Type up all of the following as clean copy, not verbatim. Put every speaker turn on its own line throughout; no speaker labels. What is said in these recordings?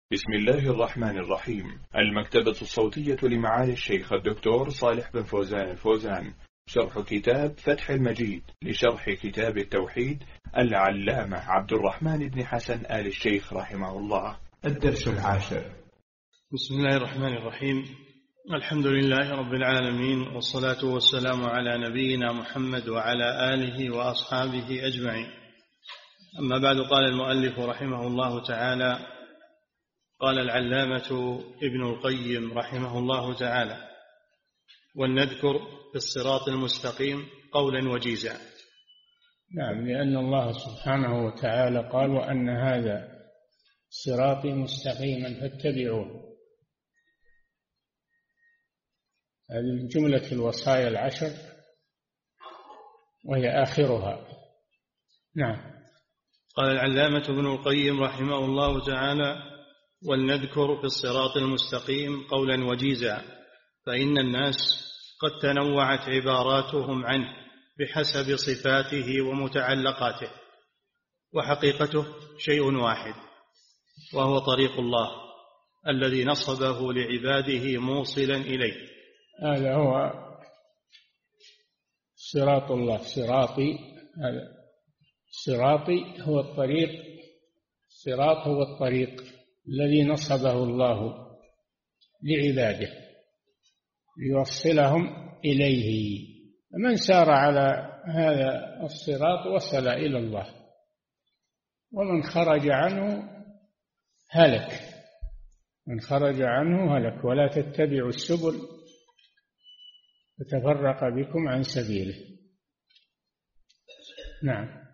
بسم الله الرحمن الرحيم. المكتبة الصوتية لمعالي الشيخ الدكتور صالح بن فوزان الفوزان، شرح كتاب فتح المجيد لشرح كتاب التوحيد العلامة عبد الرحمن بن حسن آل الشيخ رحمه الله. الدرس 10.
بسم الله الرحمن الرحيم. الحمد لله رب العالمين، والصلاة والسلام على نبينا محمد وعلى آله وأصحابه أجمعين. أما بعد، قال المؤلف رحمه الله تعالى: قال العلامة ابن القيم رحمه الله تعالى: ولنذكر في الصراط المستقيم قولا وجيزا.
نعم، لأن الله سبحانه وتعالى قال: وأن هذا صراطي مستقيما فاتبعوه. هذه جملة الوصايا العشر وهي آخرها. نعم.
قال العلامة ابن القيم رحمه الله تعالى: ولنذكر في الصراط المستقيم قولا وجيزا، فإن الناس قد تنوعت عباراتهم عنه بحسب صفاته ومتعلقاته، وحقيقته شيء واحد، وهو طريق الله الذي نصبه لعباده موصلا إليه.
هذا هو صراط الله. صراطي هو الطريق. الصراط هو الطريق الذي نصبه الله لعباده ليوصلهم إليه. من سار على هذا الصراط وصل إلى الله، ومن خرج عنه هلك. من خرج عنه هلك. ولا تتبعوا السبل فتفرق بكم عن سبيله. نعم.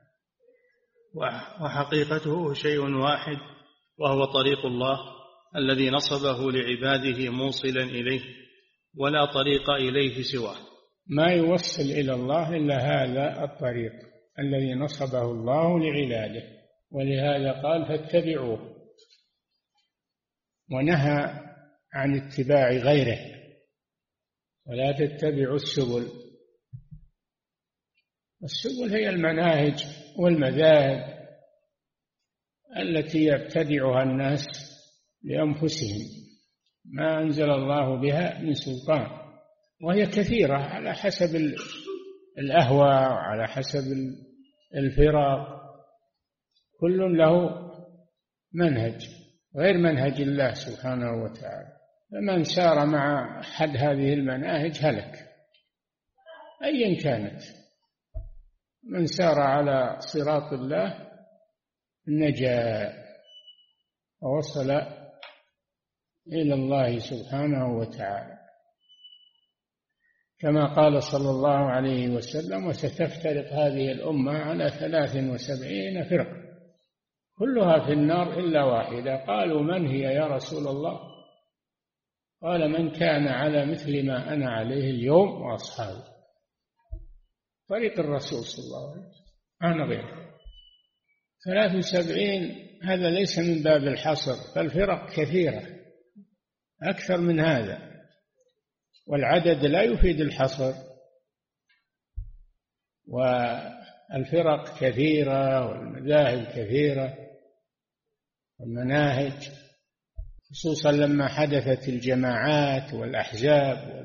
وحقيقته شيء واحد، وهو طريق الله الذي نصبه لعباده موصلا إليه، ولا طريق إليه سواه.
ما يوصل إلى الله إلا هذا الطريق الذي نصبه الله لعباده، ولهذا قال: فاتبعوه، ونهى عن اتباع غيره. ولا تتبعوا السبل. السبل هي المناهج والمذاهب التي يبتدعها الناس لأنفسهم، ما أنزل الله بها من سلطان، وهي كثيرة على حسب الأهواء وعلى حسب الفرق. كل له منهج غير منهج الله سبحانه وتعالى. فمن سار مع أحد هذه المناهج هلك أيا كانت. من سار على صراط الله نجا ووصل إلى الله سبحانه وتعالى، كما قال صلى الله عليه وسلم: وستفترق هذه الأمة على 73 فرقة كلها في النار إلا واحدة. قالوا: من هي يا رسول الله؟ قال: من كان على مثل ما أنا عليه اليوم وأصحابي. طريق الرسول صلى الله عليه وسلم، أنا غيره. 73 هذا ليس من باب الحصر، فالفرق كثيرة أكثر من هذا، والعدد لا يفيد الحصر. والفرق كثيرة والمذاهب كثيرة والمناهج، خصوصا لما حدثت الجماعات والأحزاب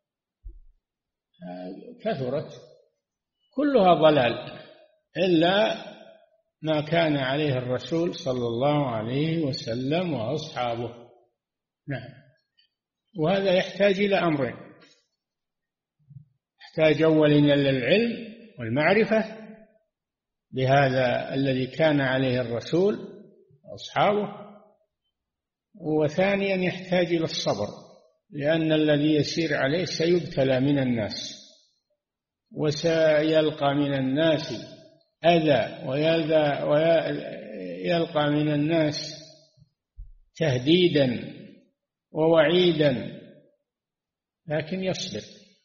كثرت، كلها ضلال إلا ما كان عليه الرسول صلى الله عليه وسلم وأصحابه. نعم. وهذا يحتاج إلى أمرين: يحتاج أولا إلى العلم والمعرفة بهذا الذي كان عليه الرسول وأصحابه، وثانيا يحتاج إلى الصبر، لأن الذي يسير عليه سيبتلى من الناس، وسيلقى من الناس أذى، ويلقى من الناس تهديدا ووعيدا، لكن يصبر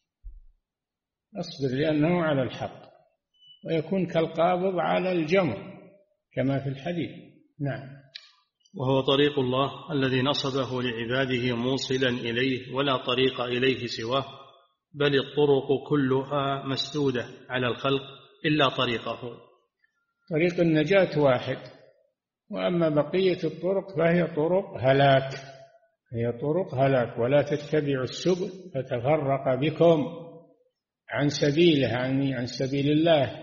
لأنه على الحق، ويكون كالقابض على الجمر كما في الحديث. نعم.
وهو طريق الله الذي نصبه لعباده موصلا إليه، ولا طريق إليه سواه، بل الطرق كلها مسدودة على الخلق إلا طريقه.
طريق النجاة واحد، وأما بقية الطرق فهي طرق هلاك، هي طرق هلاك. ولا تتبعوا السبل فتفرق بكم عن سبيله، عن سبيل الله.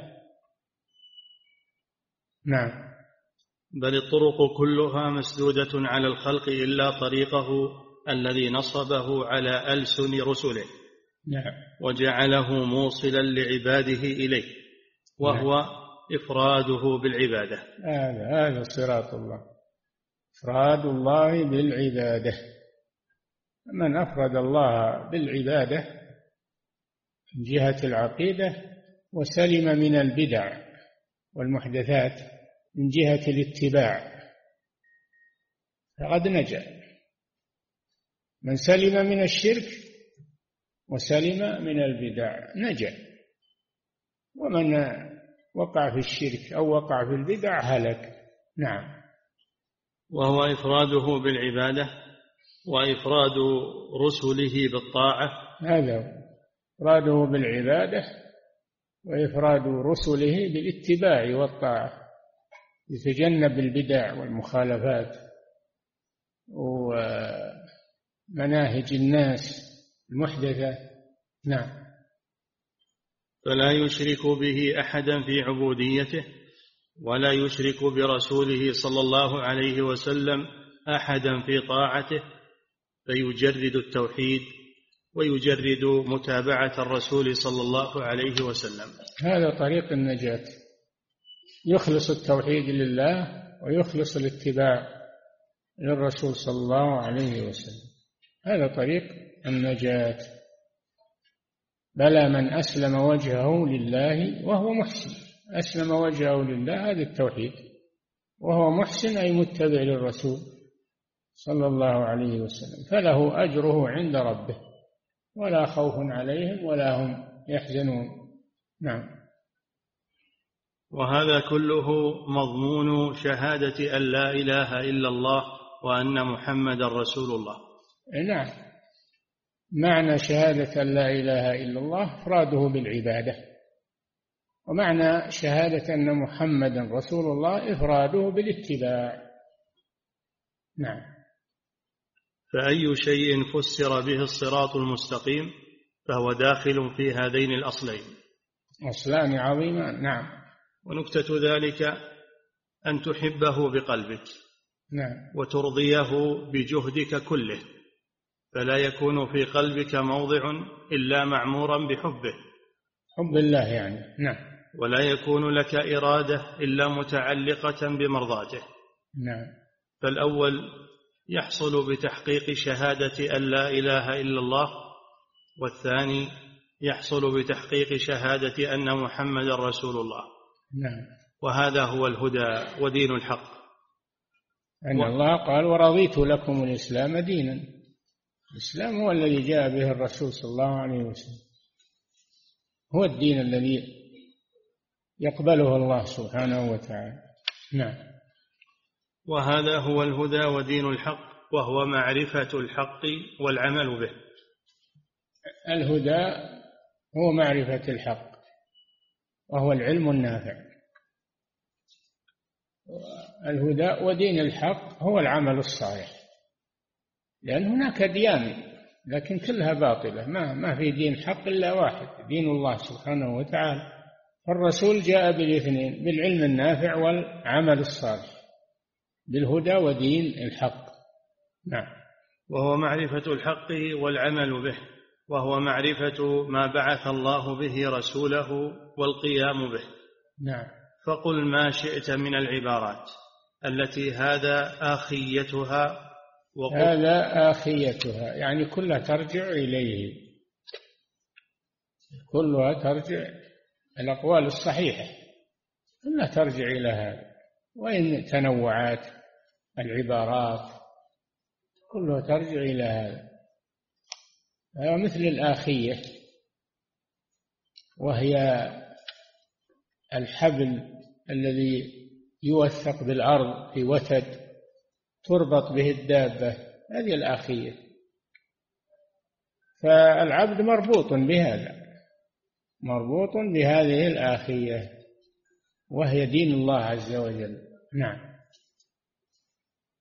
نعم.
بل الطرق كلها مسدودة على الخلق إلا طريقه الذي نصبه على ألسن رسله.
نعم.
وجعله موصلا لعباده إليه، وهو إفراده بالعبادة.
هذا صراط الله، إفراد الله بالعبادة. من أفرد الله بالعبادة من جهة العقيدة وسلم من البدع والمحدثات من جهة الاتباع فقد نجا. من سلم من الشرك وسلم من البدع نجا، ومن وقع في الشرك أو وقع في البدع هلك. نعم.
وهو إفراده بالعبادة وإفراد رسله بالطاعة.
هذا إفراده بالعبادة وإفراد رسله بالاتباع والطاعة، يتجنب البدع والمخالفات ومناهج الناس المحدثة. نعم.
فلا يشرك به أحدا في عبوديته، ولا يشرك برسوله صلى الله عليه وسلم أحدا في طاعته، فيجرد التوحيد ويجرد متابعة الرسول صلى الله عليه وسلم.
هذا طريق النجاة، يخلص التوحيد لله ويخلص الاتباع للرسول صلى الله عليه وسلم، هذا طريق النجاة. بلى من أسلم وجهه لله وهو محسن، أسلم وجهه لله هذا التوحيد، وهو محسن أي متبع للرسول صلى الله عليه وسلم، فله أجره عند ربه ولا خوف عليهم ولا هم يحزنون. نعم.
وهذا كله مضمون شهادة أن لا إله إلا الله وأن محمد رسول الله.
نعم. معنى شهادة أن لا إله إلا الله إفراده بالعبادة، ومعنى شهادة أن محمدا رسول الله إفراده بالاتباع. نعم.
فأي شيء فسر به الصراط المستقيم فهو داخل في هذين الأصلين،
أصلان عظيمان. نعم.
ونكتة ذلك أن تحبه بقلبك،
نعم،
وترضيه بجهدك كله، فلا يكون في قلبك موضع إلا معمورا بحبه،
حب الله يعني. نعم.
ولا يكون لك إرادة إلا متعلقة بمرضاته.
نعم.
فالأول يحصل بتحقيق شهادة أن لا إله إلا الله، والثاني يحصل بتحقيق شهادة أن محمد رسول الله.
نعم.
وهذا هو الهدى ودين الحق.
أن الله قال ورضيت لكم الإسلام دينا، الإسلام هو الذي جاء به الرسول صلى الله عليه وسلم، هو الدين الذي يقبله الله سبحانه وتعالى. نعم.
وهذا هو الهدى ودين الحق، وهو معرفة الحق والعمل به.
الهدى هو معرفة الحق، وهو العلم النافع. الهدى ودين الحق هو العمل الصالح، لأن هناك أديان لكن كلها باطلة، ما في دين حق إلا واحد، دين الله سبحانه وتعالى. فالرسول جاء بالاثنين، بالعلم النافع والعمل الصالح، بالهدى ودين الحق. نعم.
وهو معرفة الحق والعمل به، وهو معرفة ما بعث الله به رسوله والقيام به.
نعم.
فقل ما شئت من العبارات التي هذا آخيتها،
هذا آخيتها يعني كلها ترجع إليه، كلها ترجع، الأقوال الصحيحة كلها ترجع إلى هذا، وإن تنوعات العبارات كلها ترجع إلى هذا. مثل الآخية، وهي الحبل الذي يوثق بالأرض في وتد تربط به الدابة، هذه الآخية. فالعبد مربوط بهذا، مربوط بهذه الآخية، وهي دين الله عز وجل. نعم.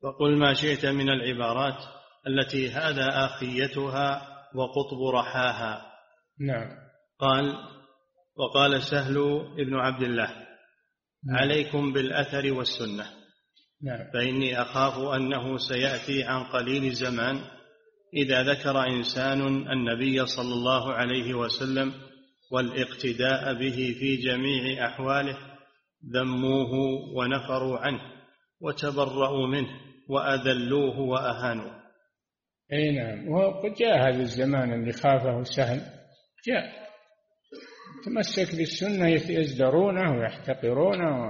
فقل ما شئت من العبارات التي هذا آخيتها وقطب رحاها.
نعم.
قال: وقال سهل بن عبد الله: عليكم بالأثر والسنة.
نعم.
فإني أخاف أنه سيأتي عن قليل زمان إذا ذكر إنسان النبي صلى الله عليه وسلم والاقتداء به في جميع أحواله ذموه ونفروا عنه وتبرؤوا منه وأذلوه وأهانوه.
أي نعم. وقد جاء هذا الزمان اللي خافه سهل، جاء تمسك بالسنة يزدرونه ويحتقرونه،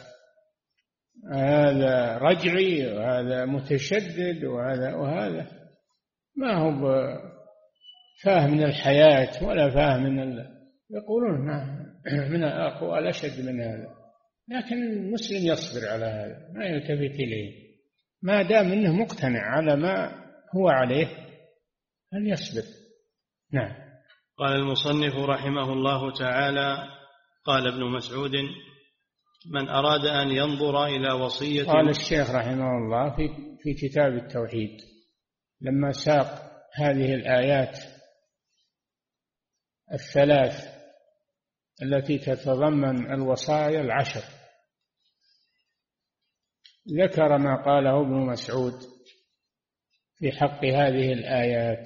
هذا رجعي وهذا متشدد وهذا ما هو فاهم من الحياة ولا فاهم يقولون من أقوال أشد من هذا، لكن المسلم يصبر على هذا، ما يلتفت إليه ما دام أنه مقتنع على ما هو عليه فليصبر. نعم.
قال المصنف رحمه الله تعالى: قال ابن مسعود: من أراد أن ينظر إلى وصية.
قال الشيخ رحمه الله في كتاب التوحيد لما ساق هذه الآيات الثلاث التي تتضمن الوصايا العشر، ذكر ما قاله ابن مسعود في حق هذه الآيات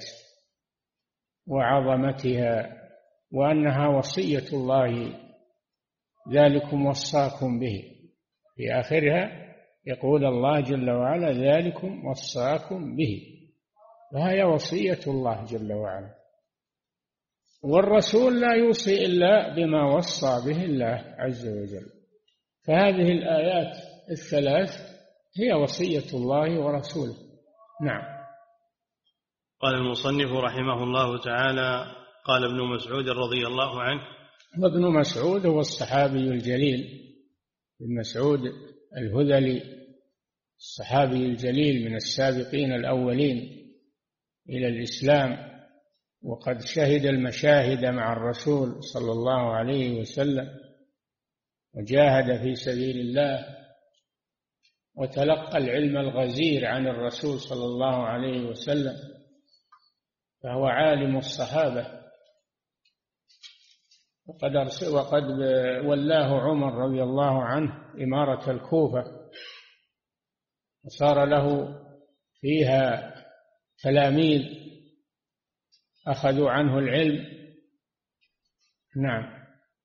وعظمتها، وأنها وصية الله ذلكم وصاكم به. في آخرها يقول الله جل وعلا: ذلكم وصاكم به، وهي وصية الله جل وعلا. والرسول لا يوصي إلا بما وصى به الله عز وجل، فهذه الآيات الثلاث هي وصية الله ورسوله. نعم.
قال المصنف رحمه الله تعالى: قال ابن مسعود رضي الله عنه.
وابن مسعود هو الصحابي الجليل، ابن مسعود الهذلي، الصحابي الجليل من السابقين الأولين إلى الإسلام، وقد شهد المشاهد مع الرسول صلى الله عليه وسلم، وجاهد في سبيل الله، وتلقى العلم الغزير عن الرسول صلى الله عليه وسلم، فهو عالم الصحابة. وقد ولاه عمر رضي الله عنه إمارة الكوفة، وصار له فيها تلاميذ أخذوا عنه العلم. نعم.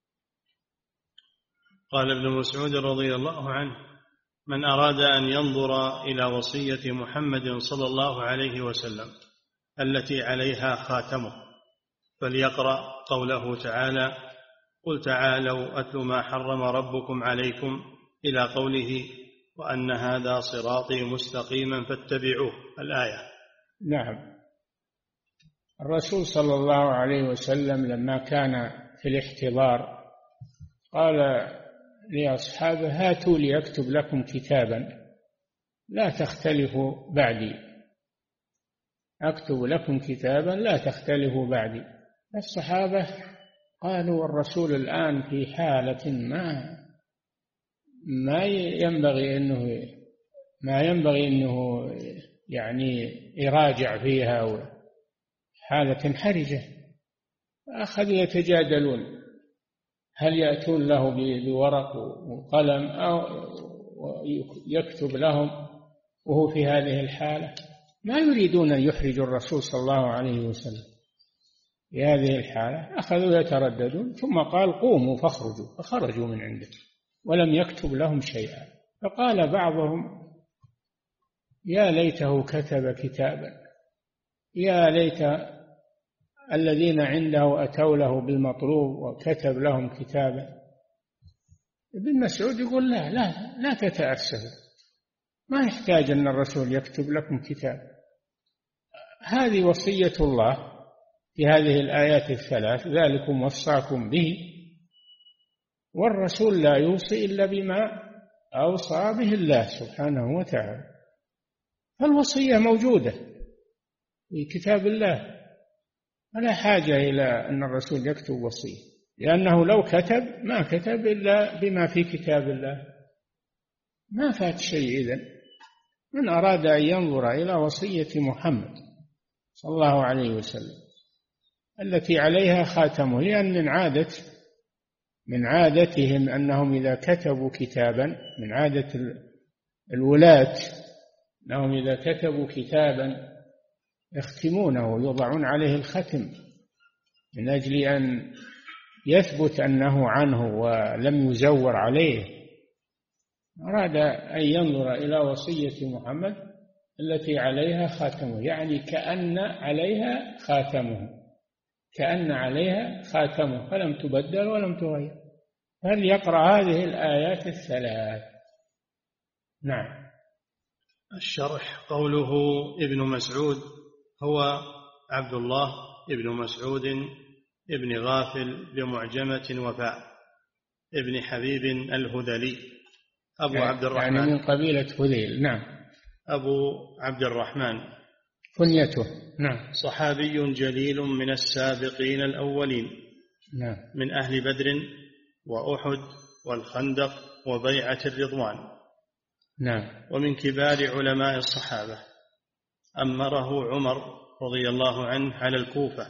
قال ابن مسعود رضي الله عنه: من أراد أن ينظر إلى وصية محمد صلى الله عليه وسلم التي عليها خاتمه فليقرأ قوله تعالى: قل تعالوا أتل ما حرم ربكم عليكم، إلى قوله: وأن هذا صراطي مستقيما فاتبعوه، الآية.
نعم. الرسول صلى الله عليه وسلم لما كان في الاحتضار قال لأصحابه: هاتوا لي أكتب لكم كتابا لا تختلفوا بعدي، أكتب لكم كتابا لا تختلفوا بعدي. الصحابة قالوا: والرسول الآن في حالة ما ينبغي أنه يعني يراجع فيها، حالة حرجة. أخذوا يتجادلون هل يأتون له بورق وقلم أو يكتب لهم وهو في هذه الحالة. ما يريدون أن يحرجوا الرسول صلى الله عليه وسلم في هذه الحالة. أخذوا يترددون، ثم قال: قوموا فاخرجوا، فخرجوا من عنده ولم يكتب لهم شيئا. فقال بعضهم: يا ليته كتب كتابا، يا ليت الذين عنده أتوا له بالمطلوب وكتب لهم كتابا. ابن مسعود يقول: لا تتأسفوا، ما يحتاج أن الرسول يكتب لكم كتاب، هذه وصية الله في هذه الآيات الثلاث، ذلكم وصاكم به، والرسول لا يوصي إلا بما أوصى به الله سبحانه وتعالى. فالوصية موجودة في كتاب الله، ولا حاجة إلى أن الرسول يكتب وصية، لأنه لو كتب ما كتب إلا بما في كتاب الله، ما فات شيء إذن. من أراد أن ينظر إلى وصية محمد صلى الله عليه وسلم التي عليها خاتمه، لأن من عادتهم أنهم إذا كتبوا كتابا، من عادة الولاة أنهم إذا كتبوا كتابا يختمونه، يوضعون عليه الختم من أجل أن يثبت أنه عنه ولم يزور عليه. أراد أن ينظر إلى وصية محمد التي عليها خاتمه، يعني كأن عليها خاتمه فلم تبدل ولم تغير. هل يقرأ هذه الآيات الثلاث؟ نعم.
الشرح. قوله ابن مسعود هو عبد الله ابن مسعود ابن غافل بمعجمة وفاء ابن حبيب الهذلي أبو عبد الرحمن،
يعني من قبيلة هذيل. نعم.
أبو عبد الرحمن
كنيته. نعم.
صحابي جليل من السابقين الأولين.
نعم.
من أهل بدر وأحد والخندق وبيعة الرضوان.
نعم.
ومن كبار علماء الصحابة. أمره عمر رضي الله عنه على الكوفة،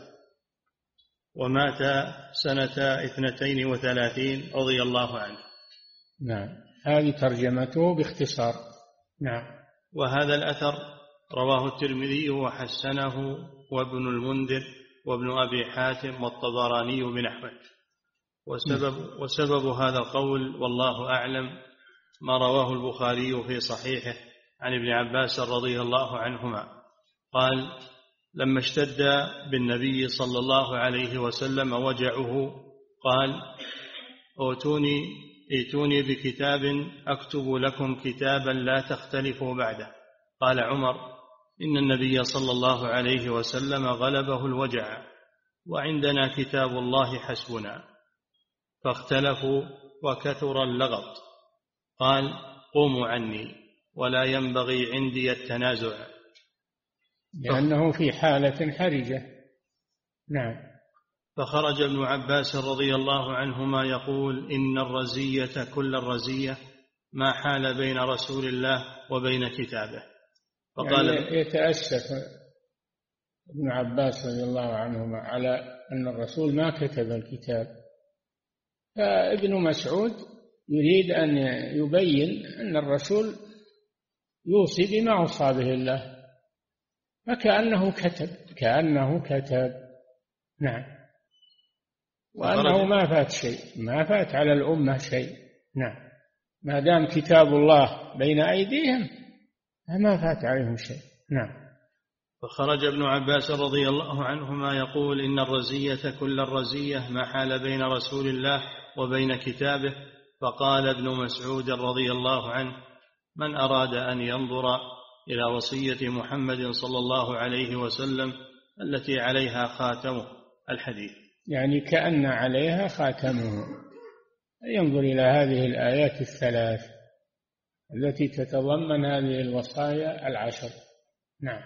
ومات سنة 32 رضي الله عنه.
نعم. هذه ترجمته باختصار. نعم.
وهذا الأثر رواه الترمذي وحسنه وابن المنذر وابن أبي حاتم والطبراني بنحوه. وسبب هذا القول والله أعلم ما رواه البخاري في صحيحه عن ابن عباس رضي الله عنهما قال: لما اشتد بالنبي صلى الله عليه وسلم وجعه قال: ائتوني بكتاب أكتب لكم كتابا لا تختلفوا بعده. قال عمر: إن النبي صلى الله عليه وسلم غلبه الوجع وعندنا كتاب الله حسبنا. فاختلفوا وكثر اللغط. قال: قوموا عني ولا ينبغي عندي التنازع،
لأنه في حالة حرجة. نعم.
فخرج ابن عباس رضي الله عنهما يقول: إن الرزية كل الرزية ما حال بين رسول الله وبين كتابه. فقال
يعني يتأسف ابن عباس رضي الله عنهما على أن الرسول ما كتب الكتاب، فابن مسعود يريد أن يبين أن الرسول يوصي بما أوصى به الله، فكأنه كتب. نعم. وأنه ما فات على الأمة شيء. نعم. ما دام كتاب الله بين أيديهم ما فات عليهم شيء. نعم.
فخرج ابن عباس رضي الله عنهما يقول: إن الرزية كل الرزية ما حال بين رسول الله وبين كتابه. فقال ابن مسعود رضي الله عنه: من أراد أن ينظر إلى وصية محمد صلى الله عليه وسلم التي عليها خاتمه. الحديث.
يعني كأن عليها خاتمه، ينظر إلى هذه الآيات الثلاث التي تتضمن هذه الوصايا العشر. نعم.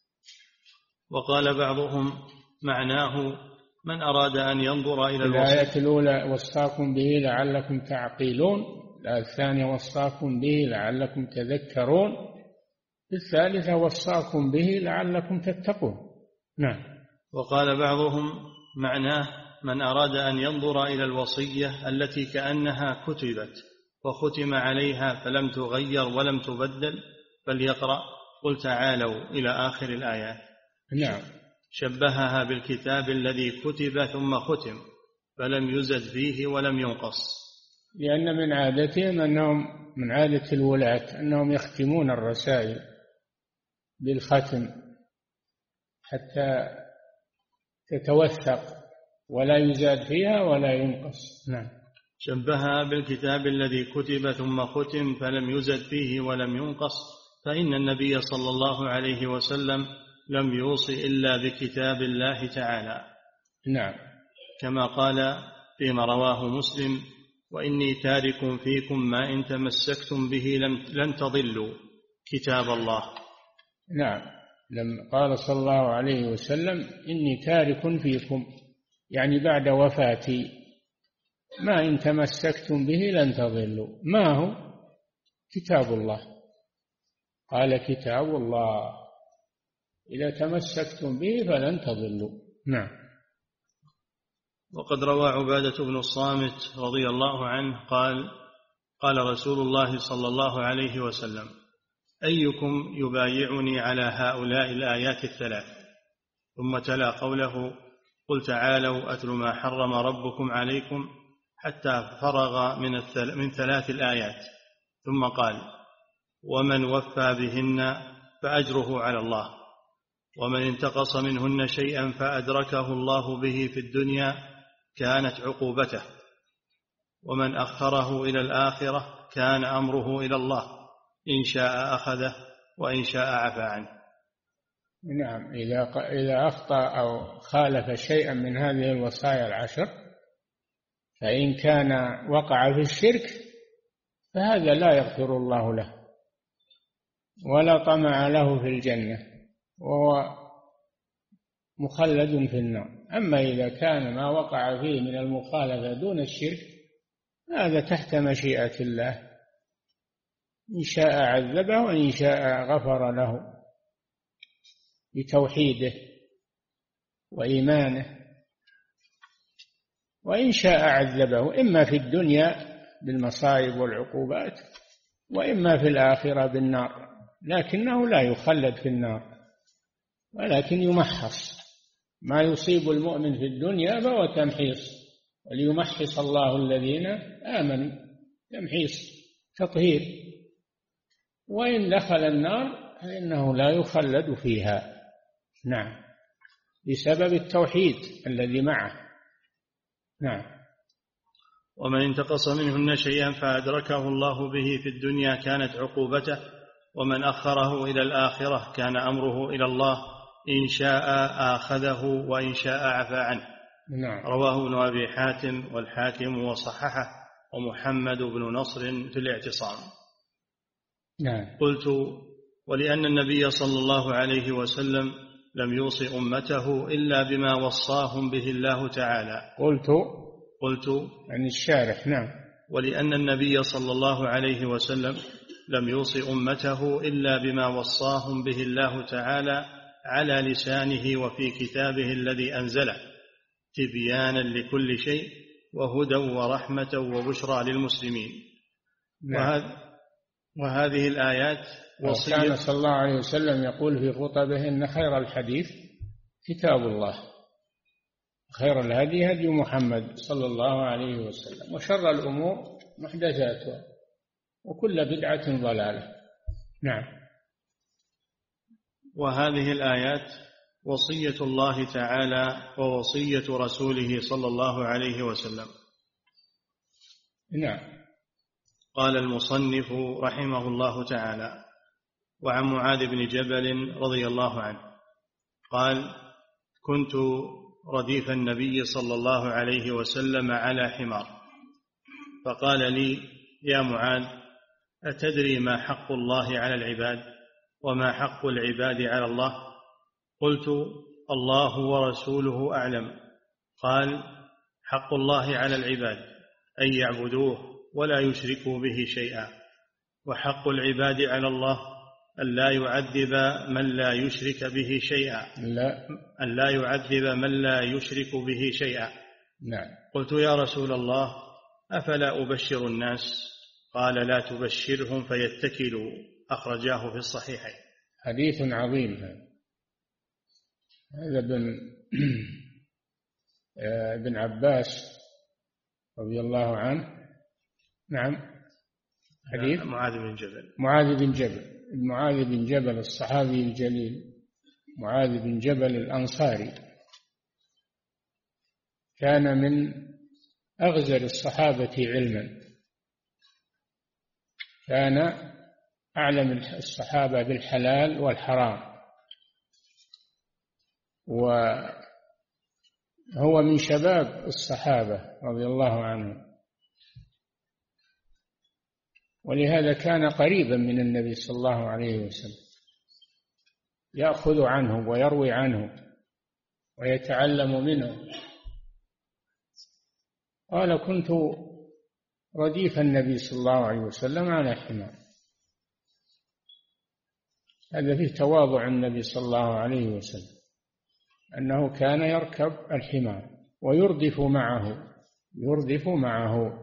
وقال بعضهم معناه: من أراد أن ينظر إلى
الآية الأولى وصاكم به لعلكم تعقلون، الآية الثانية وصاكم به لعلكم تذكرون، الثالثة وصاكم به لعلكم تتقون. نعم.
وقال بعضهم معناه: من أراد أن ينظر إلى الوصية التي كأنها كتبت وختم عليها فلم تغير ولم تبدل فليقرأ قل تعالوا إلى آخر الآيات.
نعم.
شبهها بالكتاب الذي كتب ثم ختم فلم يزد فيه ولم ينقص،
لأن من عادتهم من عادة الولاة أنهم يختمون الرسائل بالختم حتى تتوثق ولا يزاد فيها ولا ينقص. نعم.
شبهها بالكتاب الذي كتب ثم ختم فلم يزد فيه ولم ينقص، فإن النبي صلى الله عليه وسلم لم يوص إلا بكتاب الله تعالى.
نعم.
كما قال فيما رواه مسلم: وإني تارك فيكم ما إن تمسكتم به لن تضلوا كتاب الله.
نعم. لما قال صلى الله عليه وسلم: إني تارك فيكم، يعني بعد وفاتي، ما إن تمسكتم به لن تضلوا. ما هو؟ كتاب الله. قال كتاب الله إذا تمسكتم به فلن تضلوا. نعم.
وقد روى عبادة بن الصامت رضي الله عنه قال قال رسول الله صلى الله عليه وسلم: أيكم يبايعني على هؤلاء الآيات الثلاث؟ ثم تلا قوله: قل تعالوا أتل ما حرم ربكم عليكم، حتى فرغ من 3 الآيات، ثم قال: ومن وفى بهن فأجره على الله، ومن انتقص منهن شيئا فأدركه الله به في الدنيا كانت عقوبته، ومن أخره إلى الآخرة كان أمره إلى الله، إن شاء أخذه وإن شاء عفى عنه.
نعم. إذا أخطأ أو خالف شيئا من هذه الوصايا العشر، فإن كان وقع في الشرك فهذا لا يغفر الله له ولا طمع له في الجنة، وهو مخلد في النار. أما إذا كان ما وقع فيه من المخالفة دون الشرك هذا تحت مشيئة الله، إن شاء عذبه وإن شاء غفر له بتوحيده وإيمانه، وإن شاء عذبه إما في الدنيا بالمصائب والعقوبات وإما في الآخرة بالنار، لكنه لا يخلد في النار ولكن يمحص. ما يصيب المؤمن في الدنيا فهو تمحيص، وليمحص الله الذين آمنوا، تمحيص تطهير. وإن دخل النار فإنه لا يخلد فيها. نعم، بسبب التوحيد الذي معه. نعم.
ومن انتقص منهن شيئا فأدركه الله به في الدنيا كانت عقوبته، ومن أخره إلى الآخرة كان أمره إلى الله، إن شاء آخذه وإن شاء عفى عنه.
نعم.
رواه ابن أبي حاتم والحاكم وصححه ومحمد بن نصر في الاعتصام.
نعم.
قلت: ولأن النبي صلى الله عليه وسلم لم يوصي أمته إلا بما وصاهم به الله تعالى. قلت
عن الشارح. نعم.
ولأن النبي صلى الله عليه وسلم لم يوصي أمته إلا بما وصاهم به الله تعالى على لسانه وفي كتابه الذي أنزله، تبيانا لكل شيء وهدى ورحمة وبشرى للمسلمين.
نعم.
وهذه الآيات وصية.
كان صلى الله عليه وسلم يقول في خطبه: إن خير الحديث كتاب الله، خير الهدي هدي محمد صلى الله عليه وسلم، وشر الأمور محدثاتها، وكل بدعة ضلالة. نعم.
وهذه الآيات وصية الله تعالى ووصية رسوله صلى الله عليه وسلم.
نعم.
قال المصنف رحمه الله تعالى: وعن معاذ بن جبل رضي الله عنه قال: كنت رديف النبي صلى الله عليه وسلم على حمار، فقال لي: يا معاذ، أتدري ما حق الله على العباد وما حق العباد على الله؟ قلت: الله ورسوله أعلم. قال: حق الله على العباد أن يعبدوه ولا يشركوا به شيئا، وحق العباد على الله أن لا يعذب من لا يشرك به شيئا. أن لا يعذب من لا يشرك به شيئا.
نعم.
قلت: يا رسول الله، أفلا أبشر الناس؟ قال: لا تبشرهم فيتكلوا. أخرجاه في الصحيحين.
حديث عظيم هذا. ابن عباس رضي الله عنه. نعم. حديث معاذ بن جبل الصحابي الجليل، معاذ بن جبل الأنصاري، كان من أغزر الصحابة علما، كان أعلم الصحابة بالحلال والحرام، وهو من شباب الصحابة رضي الله عنهم، ولهذا كان قريبا من النبي صلى الله عليه وسلم، يأخذ عنه ويروي عنه ويتعلم منه. قال: كنت رديف النبي صلى الله عليه وسلم على حمار، هذا فيه تواضع النبي صلى الله عليه وسلم، أنه كان يركب الحمار ويردف معه.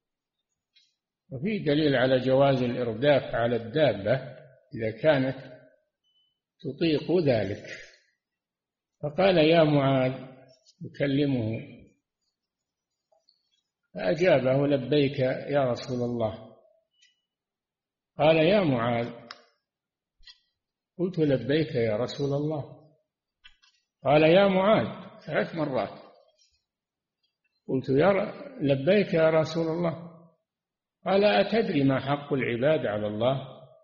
وفيه دليل على جواز الإرداف على الدابة إذا كانت تطيق ذلك. فقال يا معاذ يكلمه، فأجابه لبيك يا رسول الله. قال يا معاذ، قلت لبيك يا رسول الله. قال يا معاذ 3 مرات. قلت لبيك يا رسول الله. قال أتدري ما حق العباد على الله؟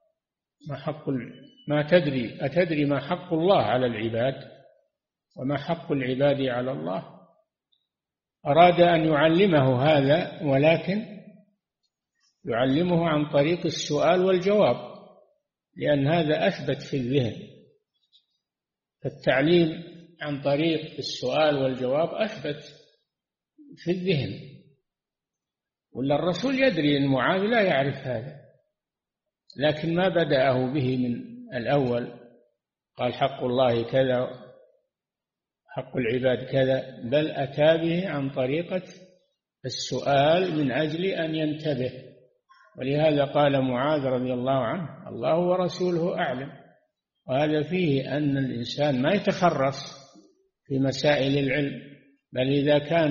أتدري ما حق الله على العباد وما حق العباد على الله؟ أراد أن يعلمه هذا، ولكن يعلمه عن طريق السؤال والجواب، لأن هذا أثبت في الذهن. فالتعليم عن طريق السؤال والجواب أثبت في الذهن، ولا الرسول يدري أن معاذ لا يعرف هذا، لكن ما بدأه به من الأول، قال حق الله كذا حق العباد كذا، بل أتى به عن طريقة السؤال من أجل أن ينتبه. ولهذا قال معاذ رضي الله عنه الله ورسوله أعلم. وهذا فيه أن الإنسان ما يتخرص في مسائل العلم، بل إذا كان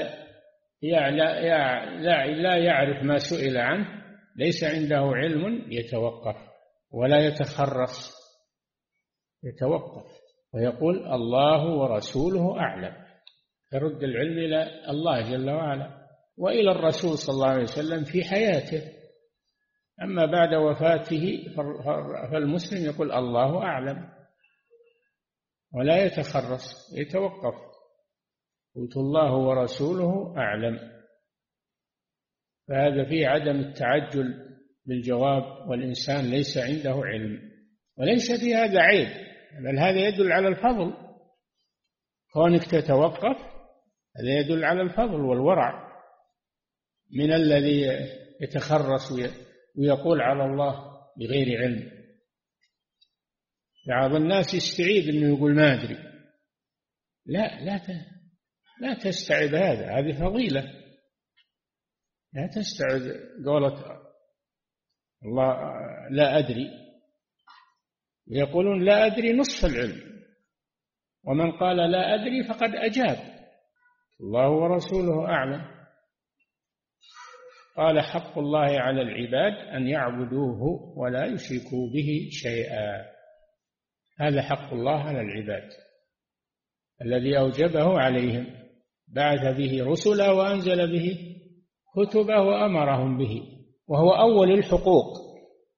لا يعرف ما سئل عنه، ليس عنده علم، يتوقف ولا يتخرص، يتوقف ويقول الله ورسوله أعلم، يرد العلم إلى الله جل وعلا وإلى الرسول صلى الله عليه وسلم في حياته. أما بعد وفاته فالمسلم يقول الله أعلم ولا يتخرص، يتوقف. قلت الله ورسوله أعلم. فهذا فيه عدم التعجل بالجواب، والإنسان ليس عنده علم، وليس في هذا عيب، بل هذا يدل على الفضل. كونك تتوقف هذا يدل على الفضل والورع من الذي يتخرص ويقول على الله بغير علم. بعض الناس يستعيب أنه يقول ما أدري. لا تستعب هذه فضيلة. لا تستعب قولة الله لا أدري. يقولون لا أدري نصف العلم، ومن قال لا أدري فقد أجاب. الله ورسوله أعلم. قال حق الله على العباد أن يعبدوه ولا يشركوا به شيئا. هذا حق الله على العباد الذي أوجبه عليهم، بعث به رسلا وأنزل به كتبه وأمرهم به، وهو أول الحقوق.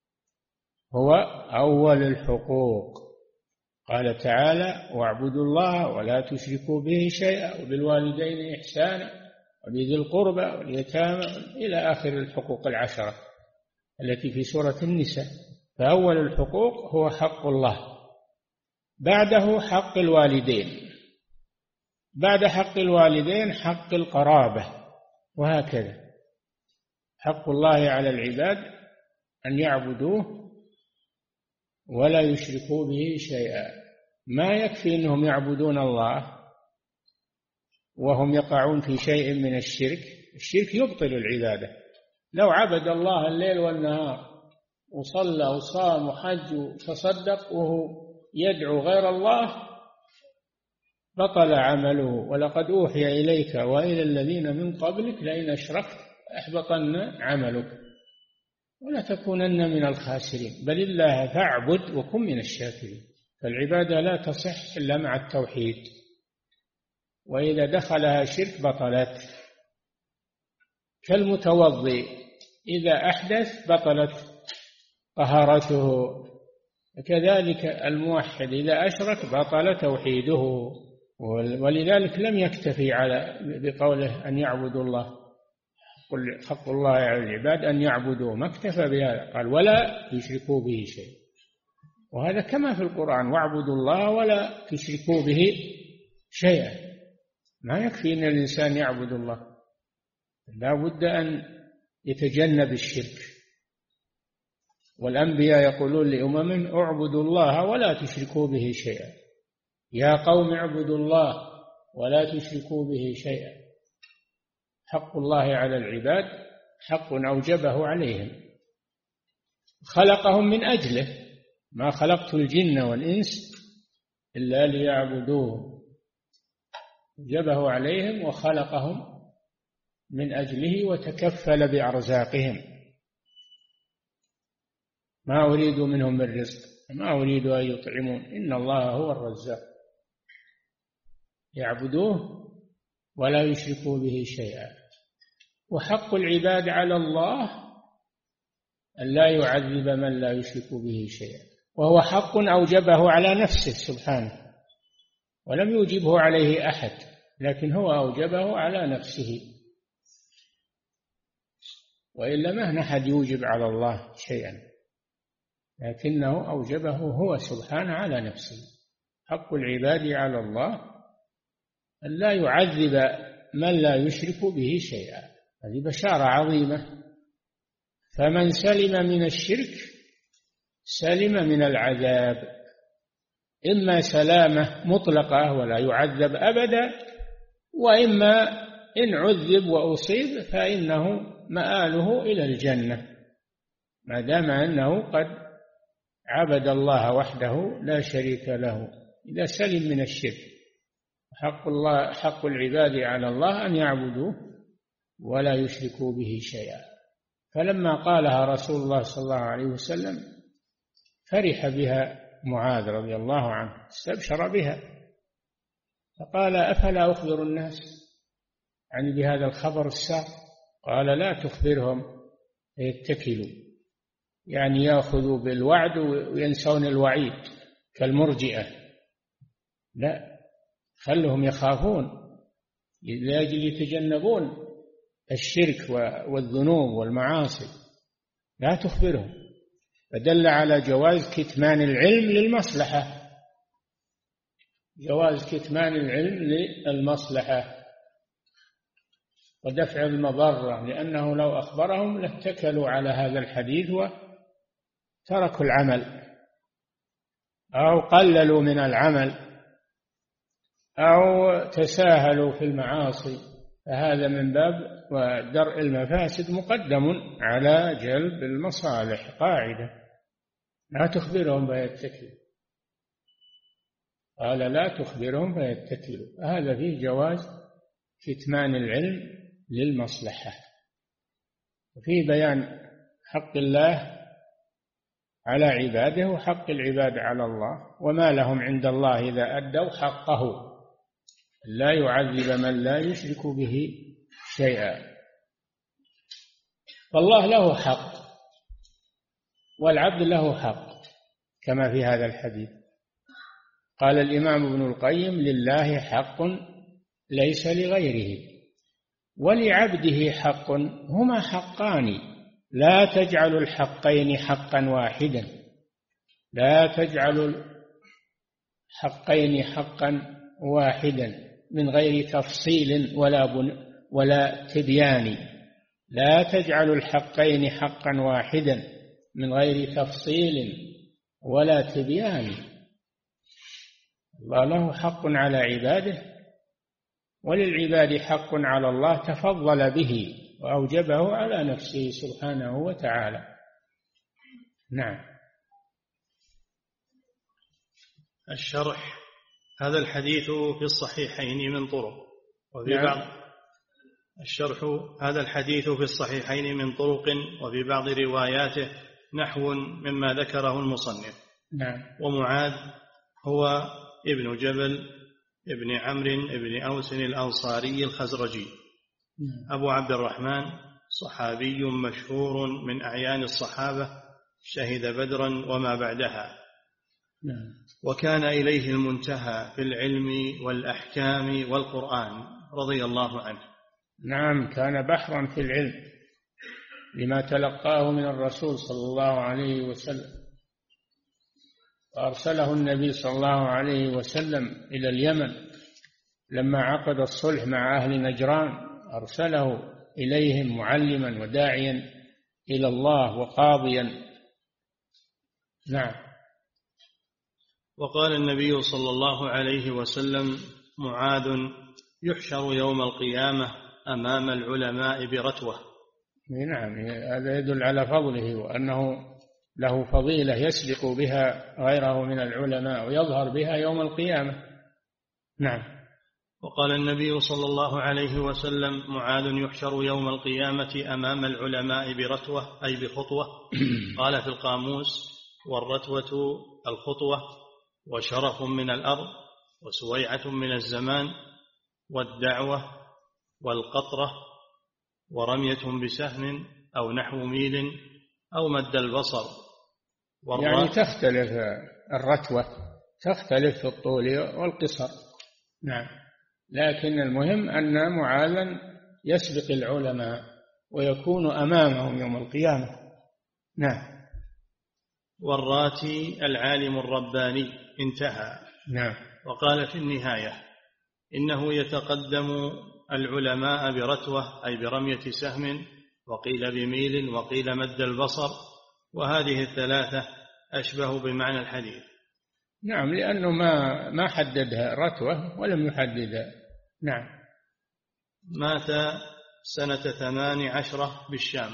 قال تعالى واعبدوا الله ولا تشركوا به شيئا وبالوالدين إحسانا وبذي القربى واليتامى إلى آخر الحقوق 10 التي في سورة النساء. فأول الحقوق هو حق الله، بعده حق الوالدين، بعد حق الوالدين حق القرابة، وهكذا. حق الله على العباد أن يعبدوه ولا يشركوا به شيئا. ما يكفي أنهم يعبدون الله وهم يقعون في شيء من الشرك. الشرك يبطل العبادة. لو عبد الله الليل والنهار وصلى وصام وحج وتصدق وهو يدعو غير الله بطل عمله. ولقد أوحي إليك وإلى الذين من قبلك لئن أشركت أحبطن عملك ولا تكونن من الخاسرين. بل الله فاعبد وكن من الشاكرين. فالعبادة لا تصح إلا مع التوحيد، وإذا دخلها شرك بطلت. كالمتوضئ إذا أحدث بطلت طهارته، كذلك الموحد إذا أشرك بطل توحيده. ولذلك لم يكتفي بقوله أن يعبدوا الله. حق الله على العباد أن يعبدوه، ما اكتفى بهذا، قال ولا يشركوا به شيء. وهذا كما في القرآن واعبدوا الله ولا تشركوا به شيئا. ما يكفي أن الإنسان يعبد الله، لا بد أن يتجنب الشرك والأنبياء يقولون لأمم اعبدوا الله ولا تشركوا به شيئا، يا قوم اعبدوا الله ولا تشركوا به شيئا. حق الله على العباد حق أوجبه عليهم، خلقهم من أجله، ما خلقت الجن والإنس إلا ليعبدوه، أوجبه عليهم وخلقهم من أجله وتكفل بأرزاقهم. ما أريد منهم من رزق، ما أريد أن يطعمون، إن الله هو الرزاق، يعبدوه ولا يشركوا به شيئا. وحق العباد على الله أن لا يعذب من لا يشرك به شيئا، وهو حق أوجبه على نفسه سبحانه، ولم يوجبه عليه أحد، لكن هو أوجبه على نفسه، وإلا ما أحد يوجب على الله شيئا، لكنه أوجبه هو سبحانه على نفسه. حق العباد على الله أن لا يعذب من لا يشرك به شيئا، هذه بشارة عظيمة. فمن سلم من الشرك سلم من العذاب، إما سلامة مطلقة ولا يعذب أبدا، وإما إن عذب وأصيب فإنه مآله إلى الجنة، ما دام أنه قد عبد الله وحده لا شريك له، إذا سلم من الشرك. حق العباد على الله أن يعبدوه ولا يشركوا به شيئا. فلما قالها رسول الله صلى الله عليه وسلم فرح بها معاذ رضي الله عنه، استبشر بها، فقال أفلا أخبر الناس يعني بهذا الخبر السار؟ قال لا تخبرهم يتكلوا، يعني يأخذوا بالوعد وينسون الوعيد كالمرجئة، لا، خلهم يخافون لأجل يتجنبون الشرك والذنوب والمعاصي، لا تخبرهم. فدل على جواز كتمان العلم للمصلحة، جواز كتمان العلم للمصلحة ودفع المضرة، لأنه لو أخبرهم لاتكلوا على هذا الحديث وتركوا العمل أو قللوا من العمل أو تساهلوا في المعاصي، فهذا من باب ودرء المفاسد مقدم على جلب المصالح، قاعدة لا تخبرهم فيتكلوا. قال لا تخبرهم فيتكلوا، هذا فيه جواز كتمان العلم للمصلحة، وفيه بيان حق الله على عباده وحق العباد على الله، وما لهم عند الله إذا أدوا حقه، لا يعذب من لا يشرك به شيئا. فالله له حق والعبد له حق كما في هذا الحديث. قال الإمام ابن القيم لله حق ليس لغيره، ولعبده حق، هما حقان، لا تجعل الحقين حقا واحدا، لا تجعل الحقين حقا واحدا من غير تفصيل ولا تبيان، لا تجعل الحقين حقا واحدا من غير تفصيل ولا تبيان. الله له حق على عباده، وللعباد حق على الله تفضل به وأوجبه على نفسه سبحانه وتعالى. نعم.
الشرح: هذا الحديث في الصحيحين من طرق، وفي
نعم.
بعض الشرح: هذا الحديث في الصحيحين من طرق، وفي بعض رواياته نحو مما ذكره المصنف.
نعم.
ومعاذ هو ابن جبل ابن عمرو ابن أوس الأنصاري الخزرجي، أبو عبد الرحمن، صحابي مشهور من أعيان الصحابة، شهد بدرا وما بعدها، وكان إليه المنتهى في العلم والأحكام والقرآن رضي الله عنه.
نعم، كان بحرا في العلم لما تلقاه من الرسول صلى الله عليه وسلم، وأرسله النبي صلى الله عليه وسلم إلى اليمن لما عقد الصلح مع أهل نجران، أرسله إليهم معلما وداعيا إلى الله وقاضيا نعم.
وقال النبي صلى الله عليه وسلم: معاذ يحشر يوم القيامة أمام العلماء برتوة.
نعم، هذا يدل على فضله وأنه له فضيلة يسبق بها غيره من العلماء ويظهر بها يوم القيامة. نعم.
وقال النبي صلى الله عليه وسلم: معاذ يحشر يوم القيامة أمام العلماء برتوة أي بخطوة. قال في القاموس: والرتوة الخطوة، وشرف من الأرض، وسويعة من الزمان، والدعوة، والقطرة، ورمية بسهم أو نحو ميل أو مد البصر.
يعني تختلف الرتوة، تختلف في الطول والقصر. نعم. لكن المهم أن معاذا يسبق العلماء ويكون أمامهم يوم القيامة. نعم.
والراتي العالم الرباني. انتهى.
نعم.
وقال في النهاية: إنه يتقدم العلماء برتوة أي برمية سهم، وقيل بميل، وقيل مد البصر، وهذه الثلاثة أشبه بمعنى الحديث.
نعم، لأنه ما حددها رتوة ولم يحددها. نعم.
مات سنة 18 بالشام.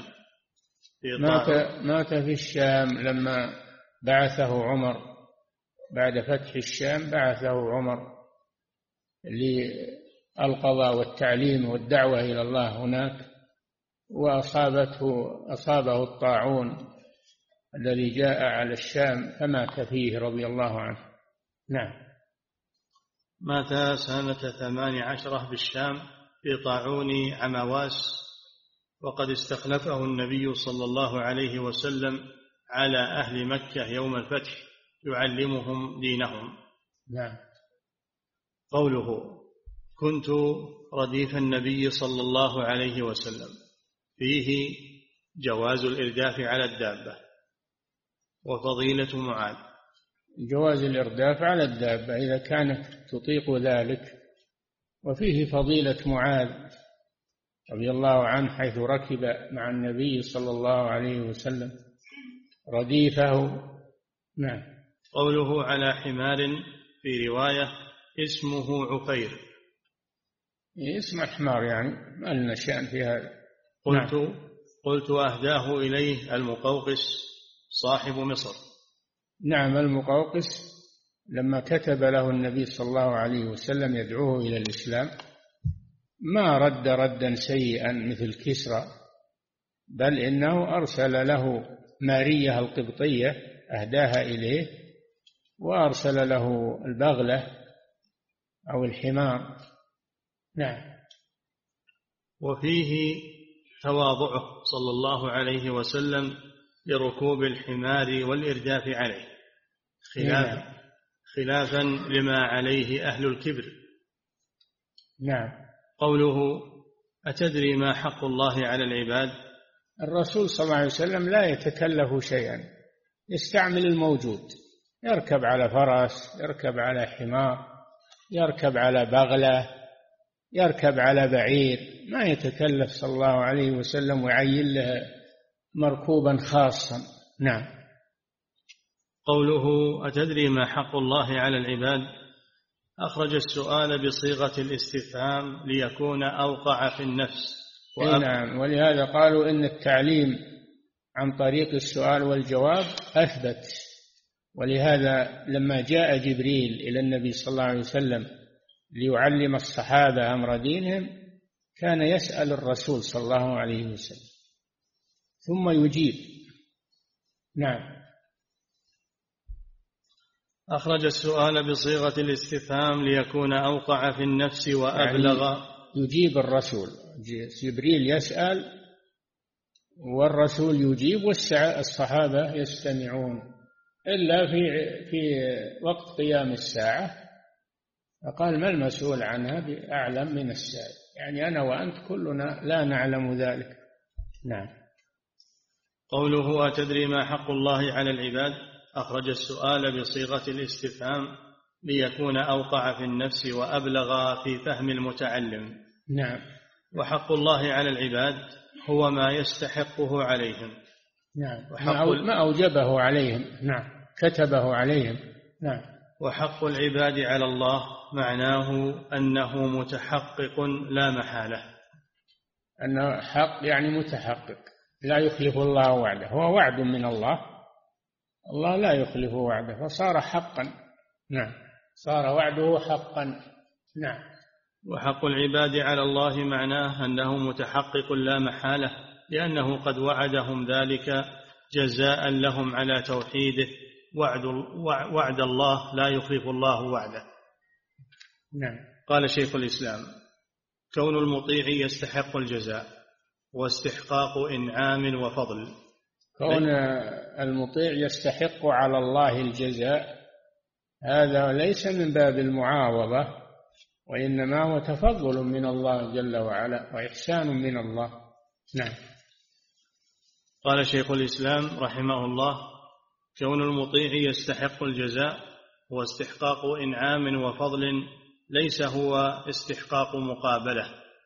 مات في الشام لما بعثه عمر بعد فتح الشام، بعثه عمر للقضاء والتعليم والدعوة إلى الله هناك، وأصابه الطاعون الذي جاء على الشام فمات فيه رضي الله عنه. نعم.
مات سنة 18 بالشام في طاعون عمواس، وقد استخلفه النبي صلى الله عليه وسلم على أهل مكة يوم الفتح يعلمهم دينهم.
نعم.
قوله: كنت رديف النبي صلى الله عليه وسلم، فيه جواز الإرداف على الدابة وفضيلة معاذ.
جواز الإرداف على الدابة إذا كانت تطيق ذلك، وفيه فضيلة معاذ رضي الله عنه حيث ركب مع النبي صلى الله عليه وسلم رديفه. نعم.
قوله: على حمار، في رواية اسمه عفير.
اسم حمار يعني ما لنا شأن في هذا.
قلت أهداه إليه المقوقس صاحب مصر.
نعم، المقوقس لما كتب له النبي صلى الله عليه وسلم يدعوه إلى الإسلام ما رد ردا سيئا مثل كسرى، بل إنه أرسل له مارية القبطية أهداها إليه، وأرسل له البغلة أو الحمار. نعم.
وفيه تواضعه صلى الله عليه وسلم لركوب الحمار والإرداف عليه، خلافا لما عليه أهل الكبر.
نعم.
قوله: أتدري ما حق الله على العباد؟
الرسول صلى الله عليه وسلم لا يتكلف شيئا، يستعمل الموجود، يركب على فرس، يركب على حمار، يركب على بغلة، يركب على بعير، ما يتكلف صلى الله عليه وسلم ويعين له مركوبا خاصا. نعم.
قوله: أتدري ما حق الله على العباد؟ أخرج السؤال بصيغة الاستفهام ليكون أوقع في النفس.
نعم، ولهذا قالوا إن التعليم عن طريق السؤال والجواب أثبت، ولهذا لما جاء جبريل إلى النبي صلى الله عليه وسلم ليعلم الصحابة أمر دينهم كان يسأل الرسول صلى الله عليه وسلم ثم يجيب. نعم.
أخرج السؤال بصيغة الاستفهام ليكون أوقع في النفس وأبلغ،
يعني يجيب الرسول، جبريل يسأل والرسول يجيب والصحابة يستمعون، إلا في وقت قيام الساعة فقال: ما المسؤول عنها بأعلم من السائل، يعني أنا وأنت كلنا لا نعلم ذلك. نعم.
قوله: أتدري ما حق الله على العباد؟ أخرج السؤال بصيغة الاستفهام ليكون أوقع في النفس وأبلغ في فهم المتعلم.
نعم.
وحق الله على العباد هو ما يستحقه عليهم.
نعم، ما أوجبه عليهم. نعم. كتبه عليهم. نعم.
وحق العباد على الله معناه أنه متحقق لا محالة.
أنه حق يعني متحقق، لا يخلف الله وعده، هو وعد من الله، الله لا يخلف وعده، فصار حقا. نعم، صار وعده حقا. نعم.
وحق العباد على الله معناه أنه متحقق لا محالة، لأنه قد وعدهم ذلك جزاء لهم على توحيده. وعد الله لا يخلف الله وعده.
نعم.
قال شيخ الإسلام: كون المطيع يستحق الجزاء واستحقاق إنعام وفضل.
كون المطيع يستحق على الله الجزاء هذا ليس من باب المعاوضة، وإنما هو تفضل من الله جل وعلا وإحسان من الله. نعم.
قال شيخ الإسلام رحمه الله: كون المطيع يستحق الجزاء واستحقاق إنعام وفضل ليس هو استحقاق مقابلة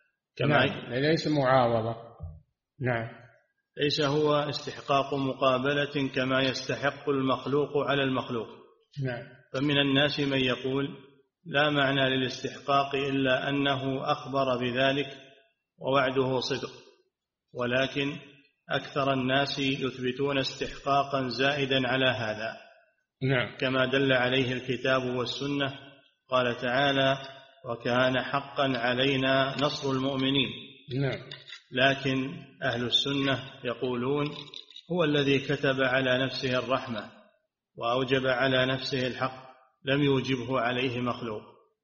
ليس معاوضة. نعم.
ليس هو استحقاق مقابلة كما يستحق المخلوق على المخلوق.
نعم.
فمن الناس من يقول: لا معنى للاستحقاق إلا أنه أخبر بذلك ووعده صدق، ولكن أكثر الناس يثبتون استحقاقا زائدا على هذا.
نعم.
كما دل عليه الكتاب والسنة. قال تعالى: وكان حقا علينا نصر المؤمنين.
نعم.
لكن أهل السنة يقولون: هو الذي كتب على نفسه الرحمة وأوجب على نفسه الحق، لم يوجبه عليه مخلوق.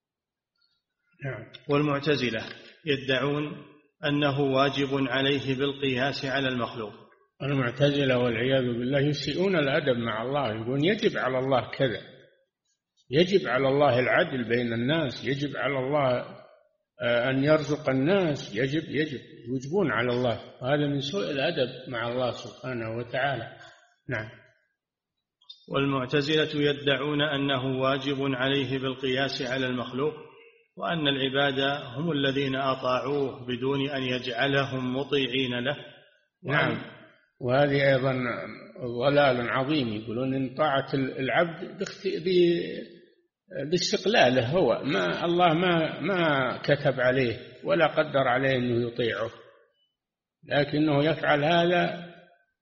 نعم.
والمعتزلة يدعون أنه واجب عليه بالقياس على المخلوق.
المعتزلة والعياذ بالله يسيئون الأدب مع الله، يقولون يجب على الله كذا، يجب على الله العدل بين الناس، يجب على الله أن يرزق الناس، يوجبون على الله، وهذا من سوء الأدب مع الله سبحانه وتعالى. نعم.
والمعتزلة يدعون أنه واجب عليه بالقياس على المخلوق، وأن العباد هم الذين أطاعوه بدون أن يجعلهم مطيعين له.
نعم. وهذه أيضا ضلال عظيم، يقولون إن طاعة العبد باستقلاله، هو ما الله ما كتب عليه ولا قدر عليه أنه يطيعه، لكنه يفعل هذا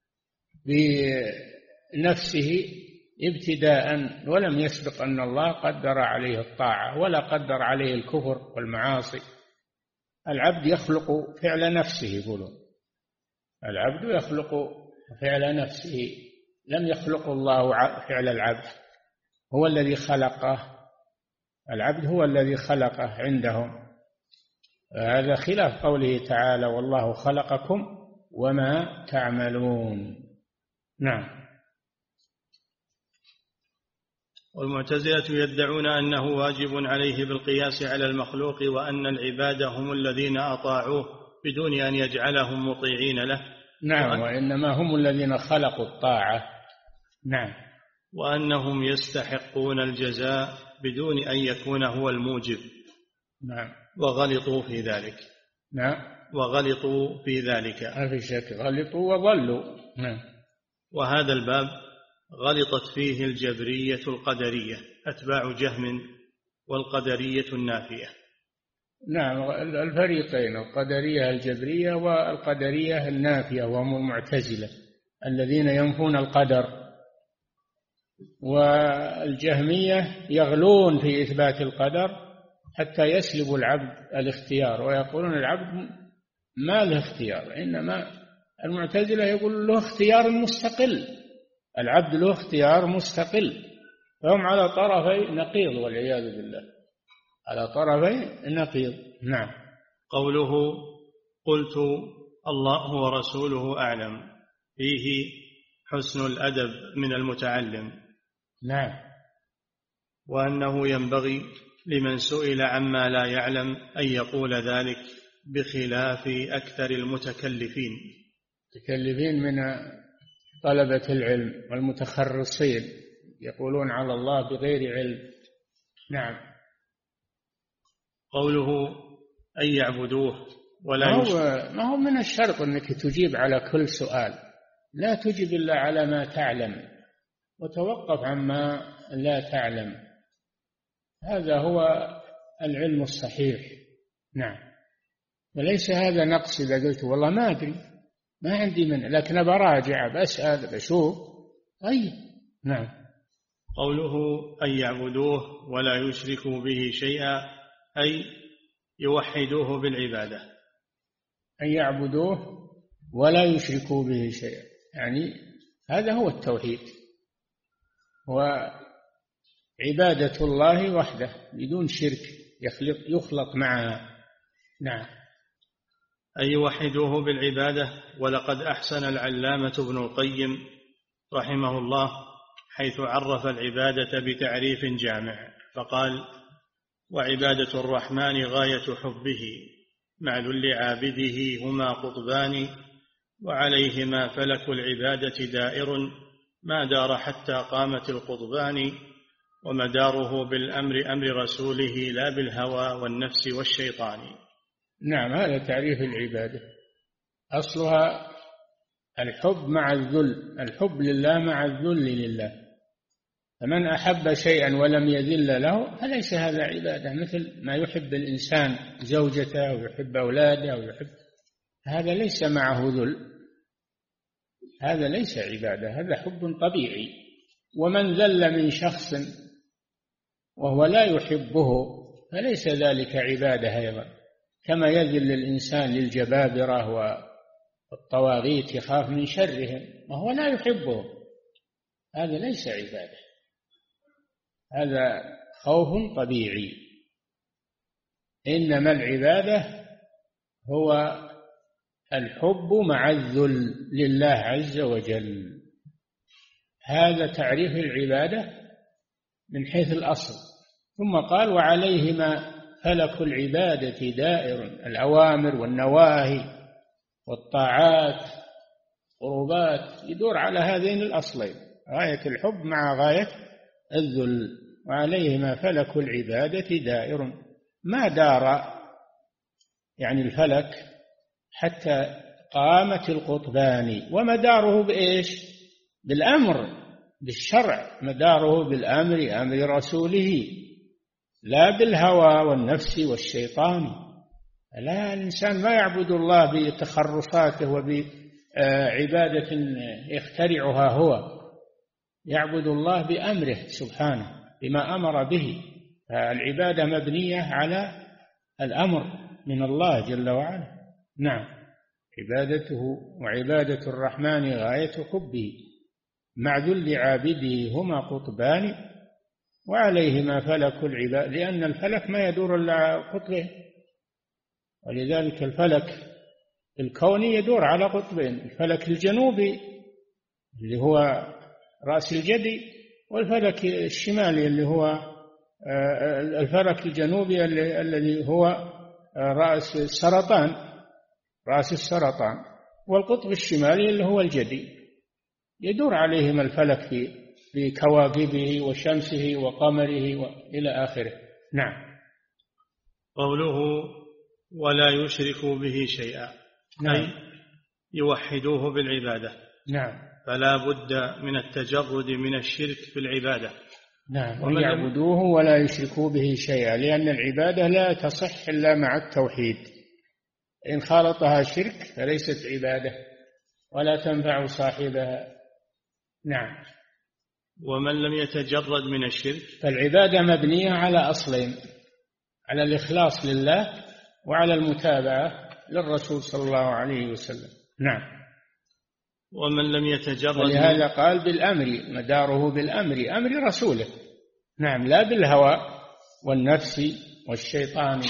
بنفسه ابتداء، ولم يسبق أن الله قدر عليه الطاعة ولا قدر عليه الكفر والمعاصي. العبد يخلق فعل نفسه، يقولون العبد يخلق فعل نفسه، لم يخلق الله فعل العبد، هو الذي خلقه، العبد هو الذي خلقه عندهم. هذا خلاف قوله تعالى: والله خلقكم وما تعملون. نعم.
والمعتزلة يدعون أنه واجب عليه بالقياس على المخلوق، وأن العباد هم الذين أطاعوه بدون أن يجعلهم مطيعين له.
نعم. وإنما هم الذين خلقوا الطاعة. نعم.
وأنهم يستحقون الجزاء بدون أن يكون هو الموجب.
نعم.
وغلطوا في ذلك.
نعم.
وغلطوا في ذلك.
ما في شك، غلطوا وضلوا. نعم.
وهذا الباب غلطت فيه الجبرية القدرية أتباع جهم، والقدرية النافية.
نعم. الفريقين، القدرية الجبرية والقدرية النافية، وهم المعتزلة الذين ينفون القدر. والجهمية يغلون في إثبات القدر حتى يسلبوا العبد الاختيار، ويقولون العبد ما له اختيار، إنما المعتزلة يقول له اختيار مستقل، العبد له اختيار مستقل، فهم على طرفي نقيض والعياذ بالله، على طرفي نقيض. نعم.
قوله: قلت الله ورسوله أعلم، فيه حسن الأدب من المتعلم.
نعم.
وأنه ينبغي لمن سئل عما لا يعلم أن يقول ذلك، بخلاف أكثر المتكلفين
من طلبة العلم والمتخرصين، يقولون على الله بغير علم. نعم.
قوله: أن يعبدوه ولا
ما هو من الشرط أنك تجيب على كل سؤال، لا تجيب إلا على ما تعلم، وتوقف عما لا تعلم. هذا هو العلم الصحيح. نعم. وليس هذا نقص إذا قلت والله ما أدري، ما عندي منه، لكن براجع، بسأل، بشوف. طيب. نعم.
قوله أن يعبدوه ولا يشركوا به شيئا أي يوحدوه بالعبادة.
أن يعبدوه ولا يشركوا به شيئا، يعني هذا هو التوحيد، وعبادة الله وحده بدون شرك يخلط معها. نعم.
أن يوحدوه بالعبادة. ولقد أحسن العلامة ابن القيم رحمه الله حيث عرف العبادة بتعريف جامع فقال: وعبادة الرحمن غاية حبه مع ذل عابده هما قطبان، وعليهما فلك العبادة دائر ما دار حتى قامت القطبان، ومداره بالأمر أمر رسوله لا بالهوى والنفس والشيطان.
نعم، هذا تعريف العبادة، أصلها الحب مع الذل، الحب لله مع الذل لله. فمن أحب شيئا ولم يذل له فليس هذا عبادة، مثل ما يحب الإنسان زوجته ويحب أولاده ويحب، هذا ليس معه ذل، هذا ليس عبادة، هذا حب طبيعي. ومن ذل من شخص وهو لا يحبه فليس ذلك عبادة أيضا، كما يذل الإنسان للجبابرة والطواغيت يخاف من شرهم وهو لا يحبه، هذا ليس عبادة، هذا خوف طبيعي. إنما العبادة هو الحب مع الذل لله عز وجل، هذا تعريف العبادة من حيث الأصل. ثم قال: وعليهما فلك العبادة دائر، الأوامر والنواهي والطاعات قربات يدور على هذين الأصلين، غاية الحب مع غاية الذل. وعليهما فلك العبادة دائر ما دار، يعني الفلك حتى قامت القطبان. ومداره بإيش؟ بالأمر، بالشرع، مداره بالأمر أمر رسوله لا بالهوى والنفس والشيطان. لا، الإنسان ما يعبد الله بتخرصاته وبعبادة يخترعها هو، يعبد الله بأمره سبحانه بما أمر به. فالعبادة مبنية على الأمر من الله جل وعلا. نعم. عبادته وعبادة الرحمن غاية حبه مع ذل عابده هما قطبان، وعليهما فلك العباد، لأن الفلك ما يدور إلا قطبين، ولذلك الفلك الكوني يدور على قطبين: الفلك الجنوبي اللي هو رأس الجدي، والفلك الشمالي اللي هو الفلك الجنوبي الذي هو رأس السرطان، والقطب الشمالي اللي هو الجدي. يدور عليهما الفلك في كواكبه وشمسه وقمره وإلى آخره. نعم.
قوله ولا يشركوا به شيئا،
نعم.
أي يوحدوه بالعبادة.
نعم.
فلا بد من التجرد من الشرك في العبادة.
نعم. ويعبدوه ولا يشركوا به شيئا، لأن العبادة لا تصح إلا مع التوحيد، إن خالطها شرك فليست عبادة ولا تنفع صاحبها. نعم.
ومن لم يتجرد من الشرك،
فالعبادة مبنية على أصلين: على الإخلاص لله وعلى المتابعة للرسول صلى الله عليه وسلم. نعم.
ومن لم يتجرد،
ولهذا قال بالأمر، مداره بالأمر أمر رسوله. نعم، لا بالهوى والنفس والشيطان.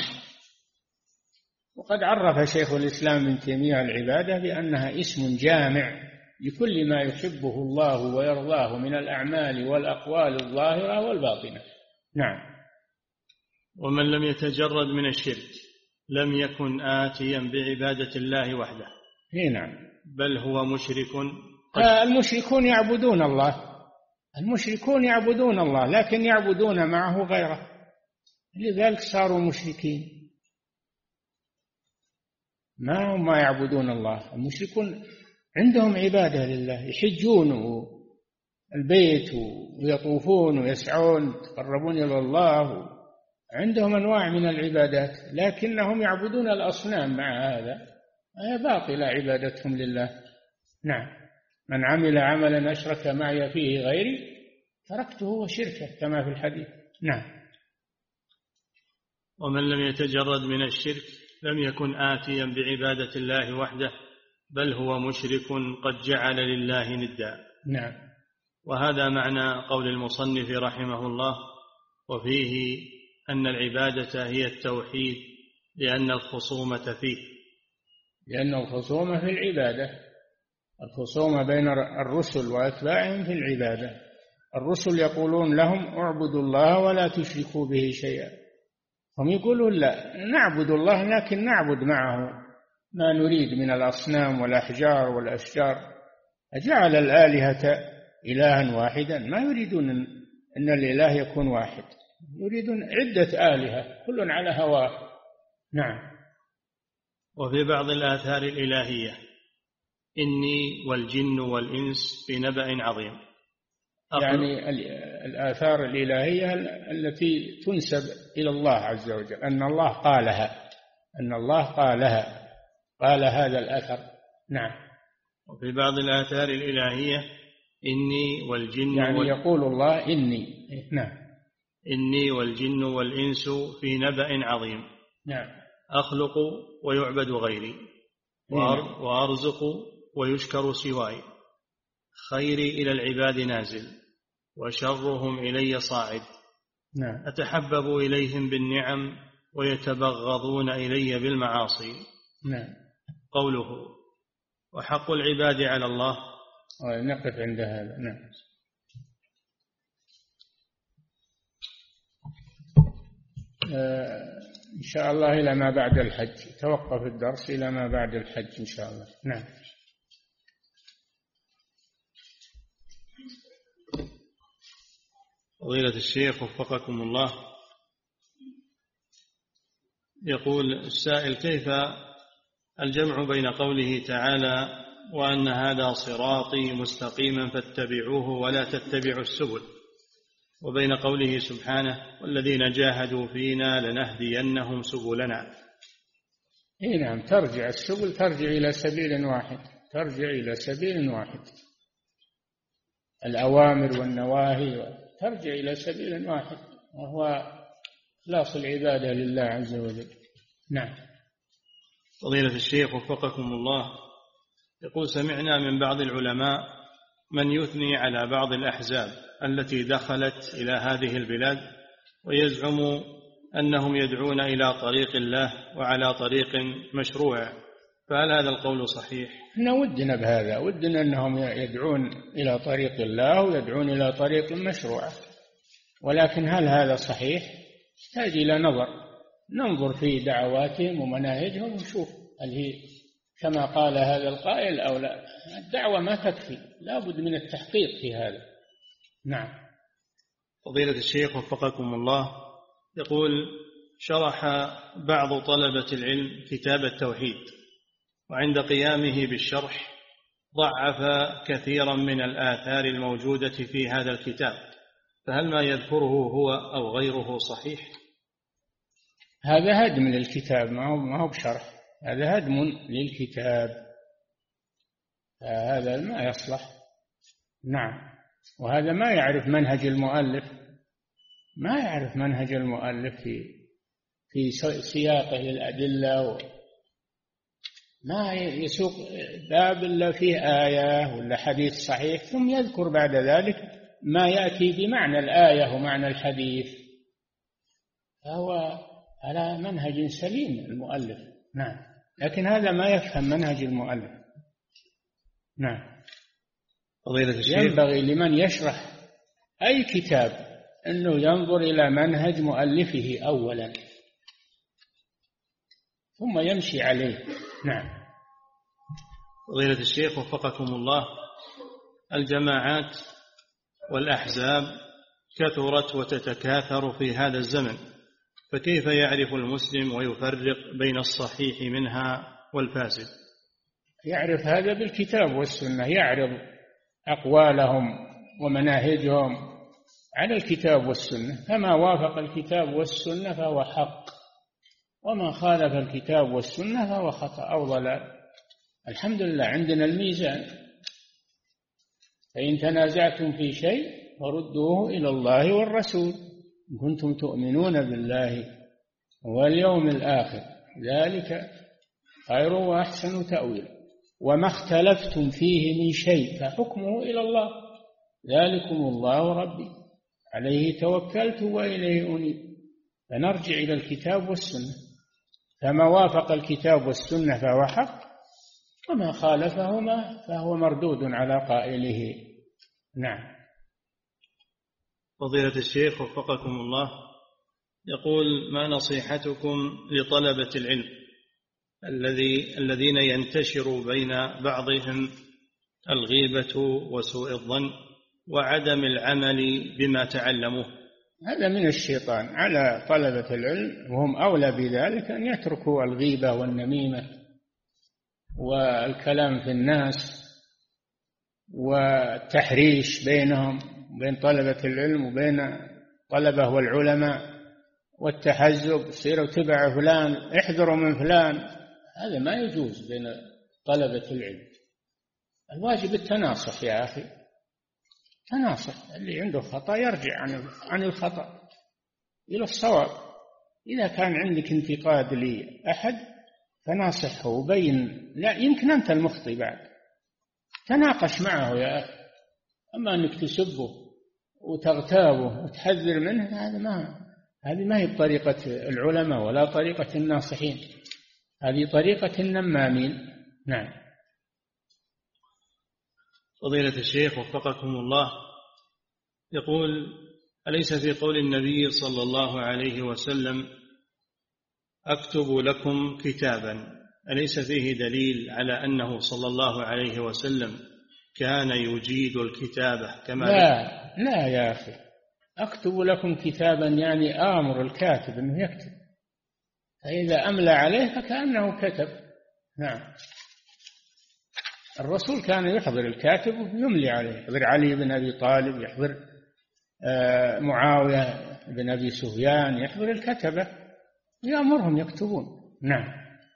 وقد عرف شيخ الإسلام ابن تيمية العبادة بأنها اسم جامع لكل ما يحبه الله ويرضاه من الأعمال والأقوال الظاهرة والباطنة. نعم.
ومن لم يتجرد من الشرك لم يكن آتيا بعبادة الله وحده.
نعم.
بل هو مشرك.
المشركون يعبدون الله، المشركون يعبدون الله، لكن يعبدون معه غيره، لذلك صاروا مشركين. ما يعبدون الله. المشركون عندهم عبادة لله، يحجون البيت ويطوفون ويسعون يتقربون إلى الله، عندهم أنواع من العبادات، لكنهم يعبدون الأصنام. مع هذا هي باطلة عبادتهم لله. نعم. من عمل عملا أشرك معي فيه غيري تركته وشركه، كما في الحديث. نعم.
ومن لم يتجرد من الشرك لم يكن آتيا بعبادة الله وحده، بل هو مشرك قد جعل لله ندا.
نعم.
وهذا معنى قول المصنف رحمه الله: وفيه أن العبادة هي التوحيد لأن الخصومة فيه.
لأن الخصومة في العبادة، الخصومة بين الرسل وأتباعهم في العبادة. الرسل يقولون لهم اعبدوا الله ولا تشركوا به شيئا، هم يقولون لا، نعبد الله لكن نعبد معه ما نريد من الأصنام والأحجار والأشجار. أجعل الآلهة إلها واحدا، ما يريدون أن الإله يكون واحد، يريدون عدة آلهة كل على هواه. نعم.
وفي بعض الآثار الإلهية: إني والجن والإنس في نبأ عظيم.
يعني الآثار الإلهية التي تنسب إلى الله عز وجل، أن الله قالها، أن الله قالها، قال هذا الأثر. نعم.
وفي بعض الآثار الإلهية: إني والجن
يعني يقول الله إني. نعم.
إني والجن والإنس في نبأ عظيم.
نعم.
أخلق ويعبد غيري، وأرزق ويشكر سواي، خيري إلى العباد نازل، وشرهم إلي صاعد.
نعم.
أتحبب إليهم بالنعم ويتبغضون إلي بالمعاصي.
نعم.
قوله: وحق العباد على الله.
نقف عند هذا. نعم. إن شاء الله إلى ما بعد الحج، توقف الدرس إلى ما بعد الحج إن شاء الله. نعم.
فضيلة الشيخ وفقكم الله، يقول السائل: كيف الجمع بين قوله تعالى وأن هذا صراطي مستقيما فاتبعوه ولا تتبعوا السبل، وبين قوله سبحانه والذين جاهدوا فينا لنهدينهم سبلنا؟
نعم، ترجع السبل، ترجع إلى سبيل واحد، ترجع إلى سبيل واحد، الأوامر والنواهي ترجع إلى سبيل واحد، وهو إخلاص العبادة لله عز وجل. نعم.
فضيلة الشيخ وفقكم الله، يقول: سمعنا من بعض العلماء من يثني على بعض الأحزاب التي دخلت إلى هذه البلاد ويزعم أنهم يدعون إلى طريق الله وعلى طريق مشروع، فهل هذا القول صحيح؟
إحنا ودنا بهذا، ودنا أنهم يدعون إلى طريق الله ويدعون إلى طريق مشروع، ولكن هل هذا صحيح؟ يحتاج إلى ننظر في دعواتهم ومناهجهم ونشوف هل هي كما قال هذا القائل أو لا. الدعوة ما تكفي، لا بد من التحقيق في هذا. نعم.
فضيلة الشيخ وفقكم الله، يقول: شرح بعض طلبة العلم كتاب التوحيد، وعند قيامه بالشرح ضعف كثيرا من الآثار الموجودة في هذا الكتاب، فهل ما يذكره هو أو غيره صحيح؟
هذا هدم للكتاب، ما هو بشرح، هذا هدم للكتاب، هذا ما يصلح. نعم. وهذا ما يعرف منهج المؤلف، ما يعرف منهج المؤلف في سياقه للأدلة، ما يسوق باب إلا فيه آية ولا حديث صحيح ثم يذكر بعد ذلك ما يأتي بمعنى الآية ومعنى الحديث، فهو على منهج سليم المؤلف. نعم. لكن هذا ما يفهم منهج المؤلف. نعم.
فضيلة الشيخ،
ينبغي لمن يشرح أي كتاب أنه ينظر إلى منهج مؤلفه أولا ثم يمشي عليه. نعم.
فضيلة الشيخ وفقكم الله، الجماعات والأحزاب كثرت وتتكاثر في هذا الزمن، فكيف يعرف المسلم ويفرق بين الصحيح منها والفاسد؟
يعرف هذا بالكتاب والسنة، يعرض أقوالهم ومناهجهم على الكتاب والسنة، فما وافق الكتاب والسنة فهو حق، وما خالف الكتاب والسنة فهو خطأ أو ضلال. الحمد لله عندنا الميزان، فإن تنازعتم في شيء فردوه إلى الله والرسول إن كنتم تؤمنون بالله واليوم الآخر، ذلك خير وأحسن تأويلا. وما اختلفتم فيه من شيء فحكمه إلى الله، ذلكم الله ربي عليه توكلت وإليه أنيب. فنرجع إلى الكتاب والسنة، فما وافق الكتاب والسنة فهو حق، وما خالفهما فهو مردود على قائله. نعم.
فضيلة الشيخ وفقكم الله، يقول: ما نصيحتكم لطلبة العلم الذين ينتشر بين بعضهم الغيبة وسوء الظن وعدم العمل بما تعلموه؟
هذا من الشيطان على طلبة العلم، وهم أولى بذلك أن يتركوا الغيبة والنميمة والكلام في الناس والتحريش بينهم بين طلبة العلم وبين طلبة والعلماء، والتحزب، صيروا تبع فلان، احذروا من فلان. هذا ما يجوز بين طلبة العلم. الواجب التناصح يا أخي، تناصح، اللي عنده خطأ يرجع عن الخطأ إلى الصواب. إذا كان عندك انتقاد لأحد فناصحه وبين، لا يمكن أنت المخطئ بعد، تناقش معه يا أخي. أما أنك تسبه وتغتابه وتحذر منه، هذه ما هي بطريقة العلماء ولا طريقة الناصحين، هذه طريقة النمامين. نعم.
فضيلة الشيخ وفقكم الله، يقول: أليس في قول النبي صلى الله عليه وسلم: أكتب لكم كتابا، أليس فيه دليل على أنه صلى الله عليه وسلم كان يجيد الكتابة كما
لا يا أخي، أكتب لكم كتابا يعني آمر الكاتب أنه يكتب، فإذا أملى عليه فكأنه كتب. نعم. الرسول كان يحضر الكاتب ويملي عليه، يحضر علي بن أبي طالب، يحضر معاوية بن أبي سفيان، يحضر الكتبة يأمرهم يكتبون. نعم.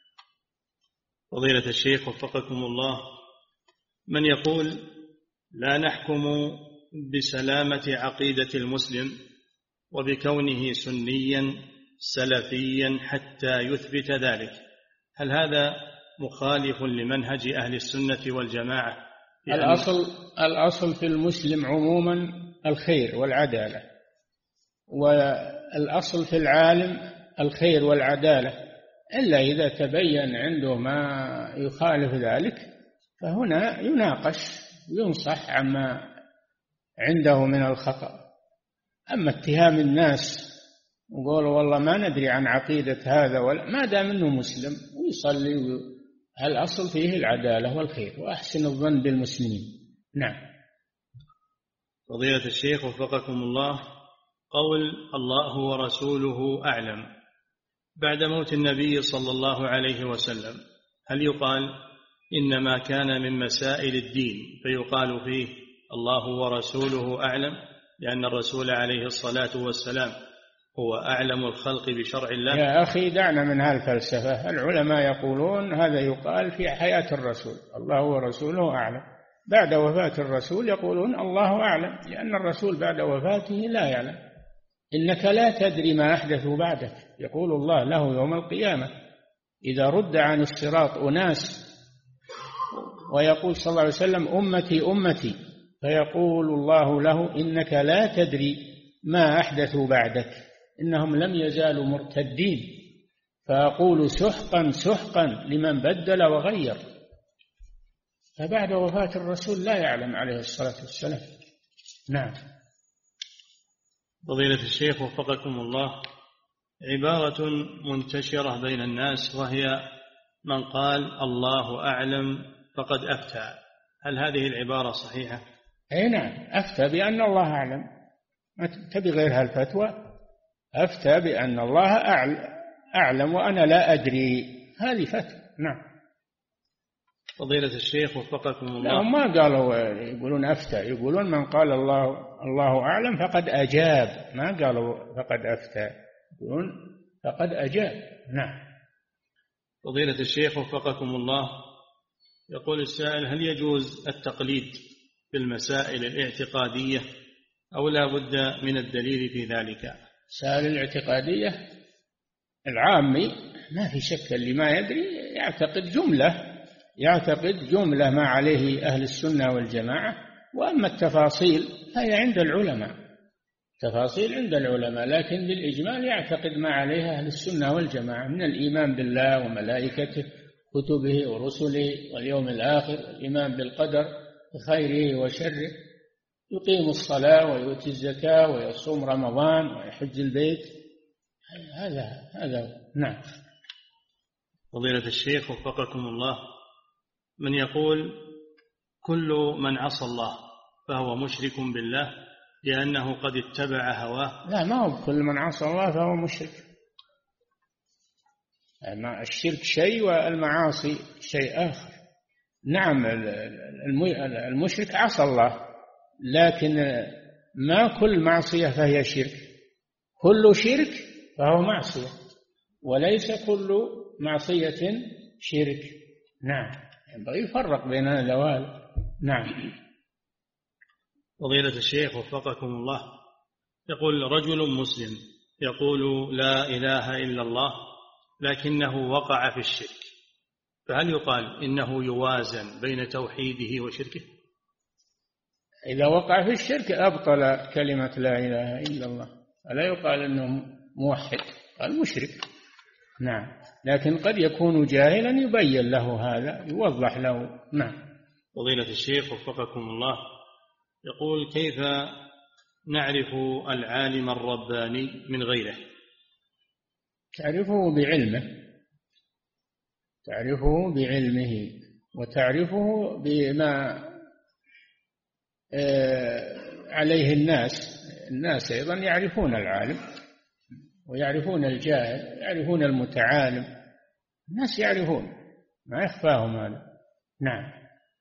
فضيلة الشيخ وفقكم الله، من يقول: لا نحكم بسلامة عقيدة المسلم وبكونه سنيا سلفيا حتى يثبت ذلك، هل هذا مخالف لمنهج أهل السنة والجماعة؟
الأصل في المسلم عموما الخير والعدالة، والأصل في العالم الخير والعدالة، إلا إذا تبين عنده ما يخالف ذلك فهنا يناقش ينصح عما عنده من الخطأ. أما اتهام الناس وقولوا والله ما ندري عن عقيدة هذا، ولا ما دام أنه مسلم ويصلي، الأصل فيه العدالة والخير، وأحسن الظن بالمسلمين. نعم.
فضيلة الشيخ وفقكم الله، قول الله ورسوله أعلم بعد موت النبي صلى الله عليه وسلم، هل يقال إنما كان من مسائل الدين فيقال فيه الله ورسوله أعلم لأن الرسول عليه الصلاة والسلام هو أعلم الخلق بشرع الله؟
يا أخي دعنا من هالفلسفة. العلماء يقولون هذا يقال في حياة الرسول، الله ورسوله أعلم. بعد وفاة الرسول يقولون الله أعلم، لأن الرسول بعد وفاته لا يعلم. إنك لا تدري ما أحدثوا بعدك، يقول الله له يوم القيامة إذا رد عن الصراط أناس ويقول صلى الله عليه وسلم أمتي أمتي، فيقول الله له إنك لا تدري ما أحدثوا بعدك، إنهم لم يزالوا مرتدين، فأقول سحقا سحقا لمن بدل وغير. فبعد وفاة الرسول لا يعلم عليه الصلاة والسلام. نعم.
فضيلة الشيخ وفقكم الله، عبارة منتشرة بين الناس وهي من قال الله أعلم فقد أفتى، هل هذه العبارة صحيحة؟
أي نعم، أفتى بأن الله أعلم، ما تبي غير هالفتوى، أفتى بأن الله أعلم وأنا لا أدري، هذه فتوى. نعم.
فضيلة الشيخ وفقكم
لا،
الله.
هم ما قالوا يقولون أفتى، يقولون من قال الله أعلم فقد أجاب، ما قالوا فقد أفتى، يقولون فقد أجاب. نعم.
فضيلة الشيخ وفقكم الله، يقول السائل: هل يجوز التقليد في المسائل الاعتقادية أو لا بد من الدليل في ذلك؟
مسائل الاعتقادية العامي ما في شك، اللي ما يدري يعتقد جملة ما عليه أهل السنة والجماعة، وأما التفاصيل فهي عند العلماء، تفاصيل عند العلماء، لكن بالإجمال يعتقد ما عليه أهل السنة والجماعة من الإيمان بالله وملائكته كتبه ورسله واليوم الآخر، الإيمان بالقدر خيره وشره، يقيم الصلاة ويؤتي الزكاة ويصوم رمضان ويحج البيت. هذا. نعم.
فضيلة الشيخ وفقكم الله، من يقول كل من عصى الله فهو مشرك بالله لأنه قد اتبع هواه؟
لا، ما هو كل من عصى الله فهو مشرك، الشرك شيء والمعاصي شيء آخر. نعم، المشرك عصى الله، لكن ما كل معصية فهي شرك، كل شرك فهو معصية، وليس كل معصية شرك. نعم، ينبغي يفرق بين هذا. نعم.
فضيلة الشيخ وفقكم الله، يقول رجل مسلم يقول لا إله إلا الله لكنه وقع في الشرك، فهل يقال إنه يوازن بين توحيده وشركه؟
إذا وقع في الشرك أبطل كلمة لا إله إلا الله، فلا يقال أنه موحد، قال مشرك. نعم، لكن قد يكون جاهلا يبين له هذا، يوضح له. نعم.
فضيلة الشيخ وفقكم الله، يقول كيف نعرف العالم الرباني من غيره؟
تعرفه بعلمه وتعرفه بما عليه الناس أيضا يعرفون العالم ويعرفون الجاهل، يعرفون المتعالم، الناس يعرفون، ما يخفاهم هذا. نعم.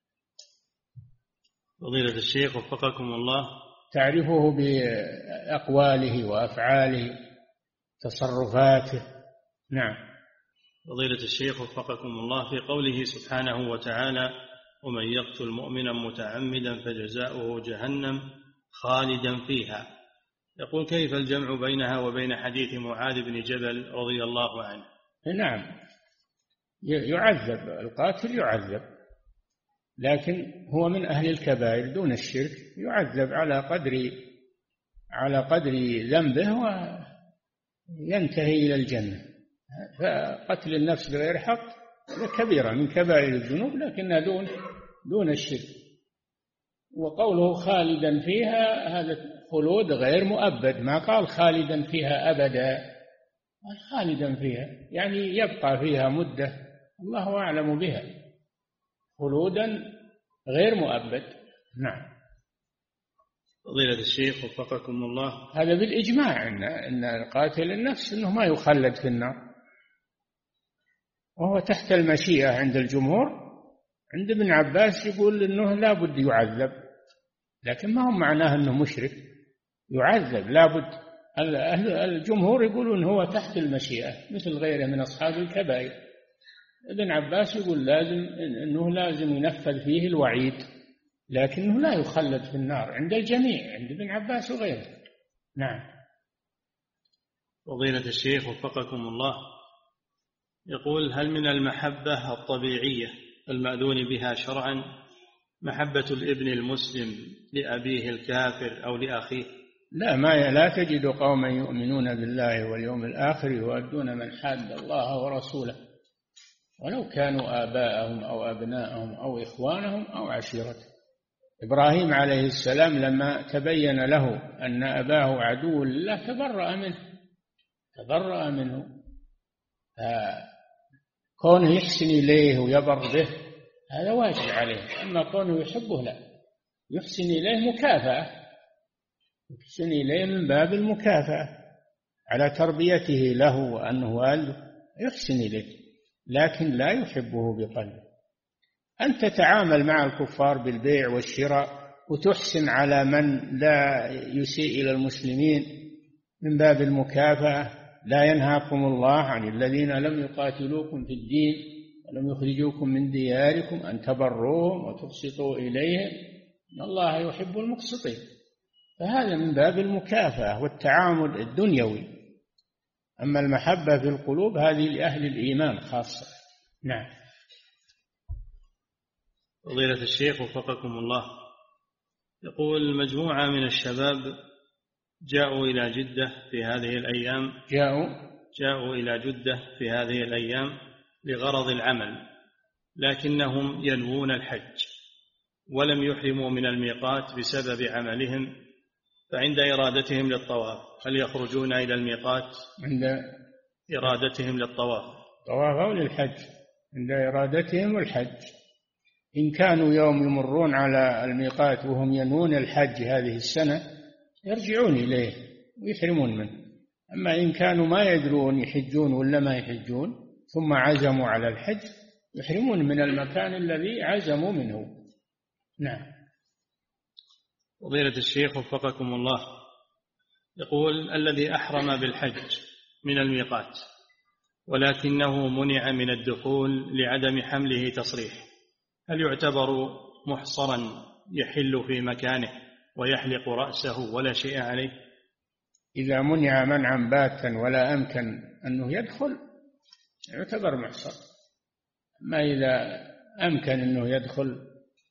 فضيلة الشيخ وفقكم الله،
تعرفه بأقواله وأفعاله تصرفاته. نعم.
فضيلة الشيخ وفقكم الله، في قوله سبحانه وتعالى: ومن يقتل مؤمنا متعمدا فجزاؤه جهنم خالدا فيها، يقول كيف الجمع بينها وبين حديث معاذ بن جبل رضي الله عنه؟
نعم، يعذب القاتل، يعذب، لكن هو من أهل الكبائر دون الشرك، يعذب على قدر ذنبه وينتهي إلى الجنة. فقتل النفس بغير حق كبيرة من كبائر الذنوب، لكنها دون الشرك. وقوله خالدا فيها هذا خلود غير مؤبد، ما قال خالدا فيها أبدا، قال خالدا فيها يعني يبقى فيها مدة الله أعلم بها، خلودا غير مؤبد. نعم.
فضيلة الشيخ وفقكم الله،
هذا بالإجماع أن قاتل النفس أنه ما يخلد في النار، وهو تحت المشيئة عند الجمهور. عند ابن عباس يقول أنه لا بد يعذب، لكن ما هو معناه أنه مشرك، يعذب لا بد. الجمهور يقولون هو تحت المشيئة مثل غيره من أصحاب الكبائر. ابن عباس يقول لازم ينفذ فيه الوعيد، لكنه لا يخلد في النار عند الجميع، عند ابن عباس وغيره. نعم.
فضيلة الشيخ وفقكم الله، يقول هل من المحبة الطبيعية المأذون بها شرعا محبة الابن المسلم لأبيه الكافر أو لأخيه؟
لا تجد قوما يؤمنون بالله واليوم الآخر يؤدون من حاد الله ورسوله ولو كانوا آباءهم أو أبناءهم أو إخوانهم أو عشيرتهم. إبراهيم عليه السلام لما تبين له أن أباه عدو لله تبرأ منه. كونه يحسن إليه ويبر به هذا واجب عليه، أما كونه يحبه لا، يحسن إليه مكافأة، يحسن إليه من باب المكافأة على تربيته له وأنه والده، يحسن إليه، لكن لا يحبه بقلبه. أن تتعامل مع الكفار بالبيع والشراء وتحسن على من لا يسيء إلى المسلمين من باب المكافأة. لا ينهاكم الله عن الذين لم يقاتلوكم في الدين ولم يخرجوكم من دياركم أن تبروهم وتقسطوا إليهم إن الله يحب المقسطين. فهذا من باب المكافأة والتعامل الدنيوي. أما المحبة في القلوب هذه لأهل الإيمان خاصة. نعم.
فضيلة الشيخ وفقكم الله، يقول مجموعة من الشباب جاءوا إلى جدة في هذه الأيام جاءوا إلى جدة في هذه الأيام لغرض العمل، لكنهم ينوون الحج ولم يحرموا من الميقات بسبب عملهم، فعند إرادتهم للطواف هل يخرجون إلى الميقات
عند
إرادتهم للطواف
أو للحج؟ عند إرادتهم الحج. إن كانوا يوم يمرون على الميقات وهم ينوون الحج هذه السنة يرجعون إليه ويحرمون منه. أما إن كانوا ما يدرون يحجون ولا ما يحجون ثم عزموا على الحج يحرمون من المكان الذي عزموا منه. نعم.
فضيلة الشيخ وفقكم الله، يقول الذي أحرم بالحج من الميقات ولكنه منع من الدخول لعدم حمله تصريح، هل يعتبر محصرا يحل في مكانه ويحلق رأسه ولا شيء عليه؟
إذا منع منعا باتا ولا أمكن أنه يدخل يعتبر محصر. ما إذا أمكن أنه يدخل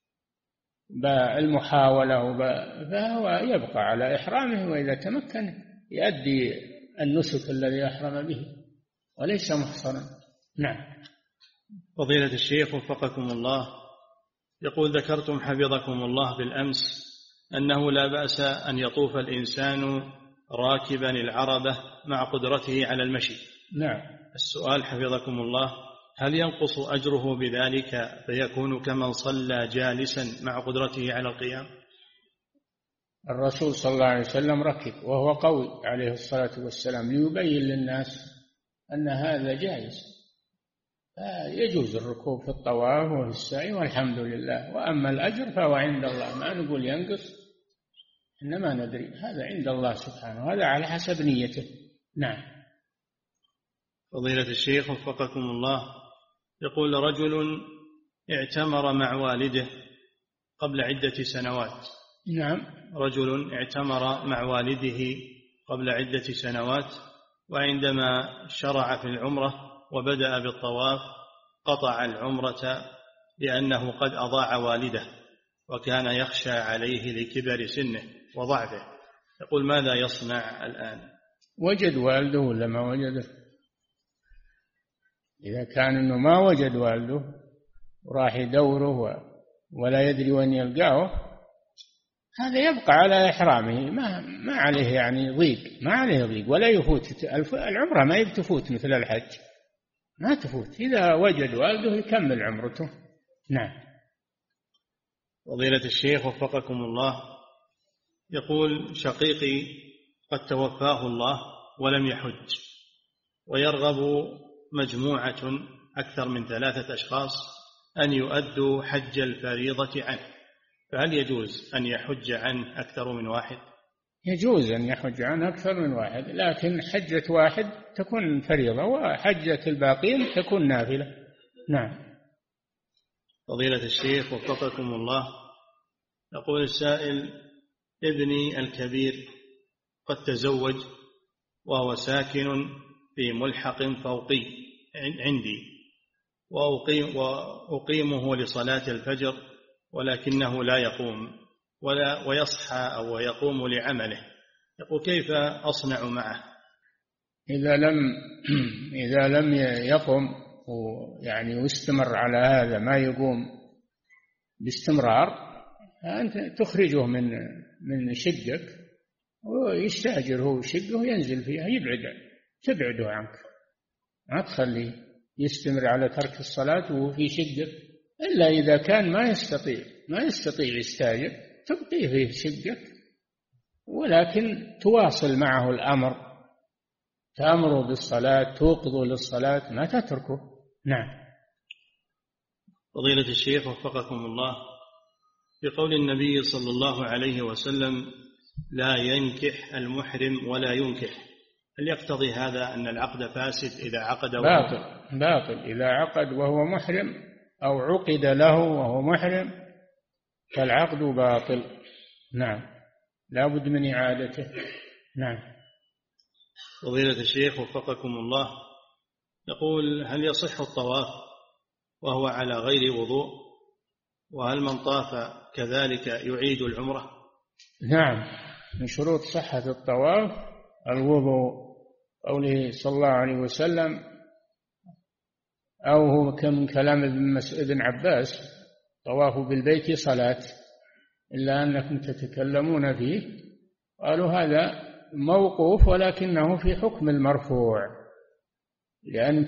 بالمحاولة فهو يبقى على إحرامه، وإذا تمكن يؤدي النسك الذي أحرم به وليس محصرا. نعم.
فضيلة الشيخ وفقكم الله، يقول ذكرتم حفظكم الله بالأمس أنه لا بأس أن يطوف الإنسان راكبا العربة مع قدرته على المشي.
نعم.
السؤال حفظكم الله، هل ينقص أجره بذلك فيكون كمن صلى جالسا مع قدرته على القيام؟
الرسول صلى الله عليه وسلم ركب وهو قوي عليه الصلاة والسلام ليبين للناس أن هذا جائز، يجوز الركوب في الطواف وفي السعي والحمد لله. وأما الأجر فهو عند الله، ما نقول ينقص إنما ندري هذا عند الله سبحانه، هذا على حسب نيته. نعم.
فضيلة الشيخ وفقكم الله، يقول رجل اعتمر مع والده قبل عدة سنوات.
نعم.
رجل اعتمر مع والده قبل عدة سنوات، وعندما شرع في العمرة وبدأ بالطواف قطع العمرة لأنه قد أضاع والده وكان يخشى عليه لكبر سنه وضعفه. يقول ماذا يصنع الآن؟
وجد والده ولا ما وجده؟ إذا كان أنه ما وجد والده وراح يدوره ولا يدري وين يلقاه، هذا يبقى على إحرامه، ما عليه يعني ضيق، ما عليه ضيق ولا يفوت العمرة، ما تفوت مثل الحج، ما تفوت. إذا وجد والده يكمل عمرته. نعم.
فضيلة الشيخ وفقكم الله، يقول شقيقي قد توفاه الله ولم يحج، ويرغب مجموعة أكثر من 3 أشخاص أن يؤدوا حج الفريضة عنه، فهل يجوز أن يحج عنه أكثر من واحد؟
يجوز أن يحج عنه أكثر من واحد، لكن حجة واحد تكون فريضة وحجة الباقين تكون نافلة. نعم.
فضيلة الشيخ وفقكم الله، يقول السائل ابني الكبير قد تزوج وهو ساكن في ملحق فوقي عندي، وأقيمه لصلاة الفجر ولكنه لا يقوم ويصحى أو يقوم لعمله، يقول كيف أصنع معه؟
إذا لم يقم يعني ويستمر على هذا ما يقوم باستمرار، أنت تخرجه من شقك ويستأجر هو شقه وينزل فيها، تبعده عنك، ما تخليه يستمر على ترك الصلاة وهو في شقه، إلا إذا كان ما يستطيع يستأجر تبقيه في شقك، ولكن تواصل معه الأمر، تأمره بالصلاة، توقظه للصلاة، ما تتركه. نعم.
فضيلة الشيخ وفقكم الله، بقول النبي صلى الله عليه وسلم لا ينكح المحرم ولا ينكح، هل يقتضي هذا أن العقد فاسد إذا عقد
باطل إذا عقد وهو محرم أو عقد له وهو محرم فالعقد باطل. نعم، لا بد من إعادته. نعم.
فضيلة الشيخ وفقكم الله، يقول هل يصح الطواف وهو على غير وضوء؟ وهل من طاف كذلك يعيد العمرة؟
نعم، من شروط صحة الطواف الوضوء، قوله صلى الله عليه وسلم، أو هو كم كلام ابن عباس: طواف بالبيت صلاة إلا أنكم تتكلمون فيه. قالوا هذا موقوف ولكنه في حكم المرفوع، لأن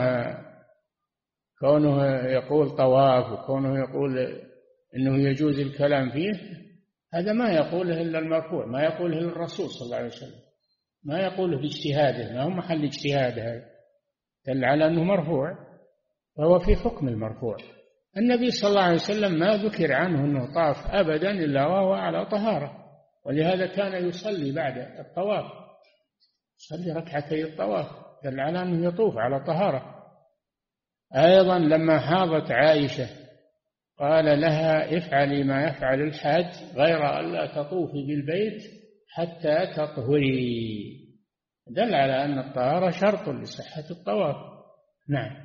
كونه يقول طواف وكونه يقول إنه يجوز الكلام فيه، هذا ما يقوله إلا المرفوع، ما يقوله إلا الرسول صلى الله عليه وسلم، ما يقوله باجتهاده، ما هو محل اجتهاد، هذا دل على أنه مرفوع، فهو في حكم المرفوع. النبي صلى الله عليه وسلم ما ذكر عنه أنه طاف أبدا إلا وهو على طهارة، ولهذا كان يصلي بعد الطواف، يصلي ركعتي الطواف، دل على أنه يطوف على طهارة. أيضا لما حاضت عائشة قال لها: افعلي ما يفعل الحاج غير ألا تطوفي بالبيت حتى تطهري، دل على أن الطهارة شرط لصحة الطواف. نعم.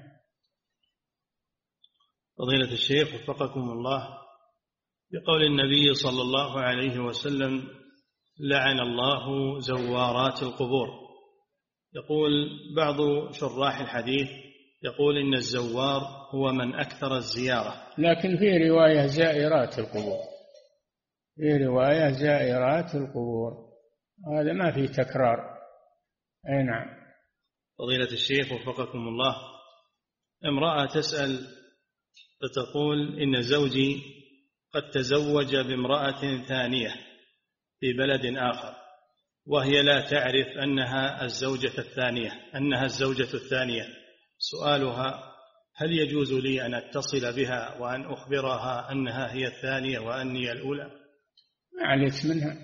فضيلة الشيخ وفقكم الله، بقول النبي صلى الله عليه وسلم لعن الله زوارات القبور، يقول بعض شراح الحديث يقول إن الزوار هو من أكثر الزيارة،
لكن في رواية زائرات القبور، في رواية زائرات القبور، هذا ما فيه تكرار. أي نعم.
فضيلة الشيخ وفقكم الله، امرأة تسأل فتقول إن زوجي قد تزوج بامرأة ثانية في بلد آخر، وهي لا تعرف أنها الزوجة الثانية، سؤالها: هل يجوز لي أن أتصل بها وأن أخبرها أنها هي الثانية وأني الأولى؟
ما عليك منها،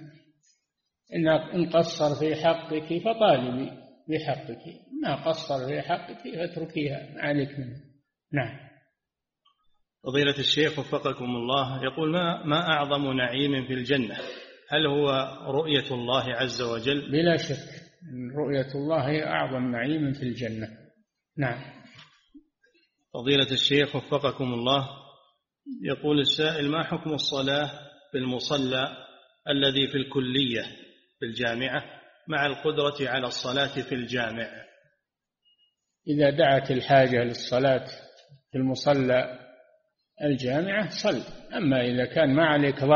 إن قصر في حقك فطالبي بحقك، ما قصر في حقك فاتركيها، ما عليك منها. نعم.
فضيلة الشيخ وفقكم الله، يقول ما أعظم نعيم في الجنة؟ هل هو رؤية الله عز وجل؟
بلا شك رؤية الله هي أعظم نعيم في الجنة. نعم.
فضيلة الشيخ وفقكم الله، يقول السائل: ما حكم الصلاة في المصلى الذي في الكلية في الجامعة مع القدرة على الصلاة في الجامع؟
إذا دعت الحاجة للصلاة في المصلى الجامعة صل، أما إذا كان ما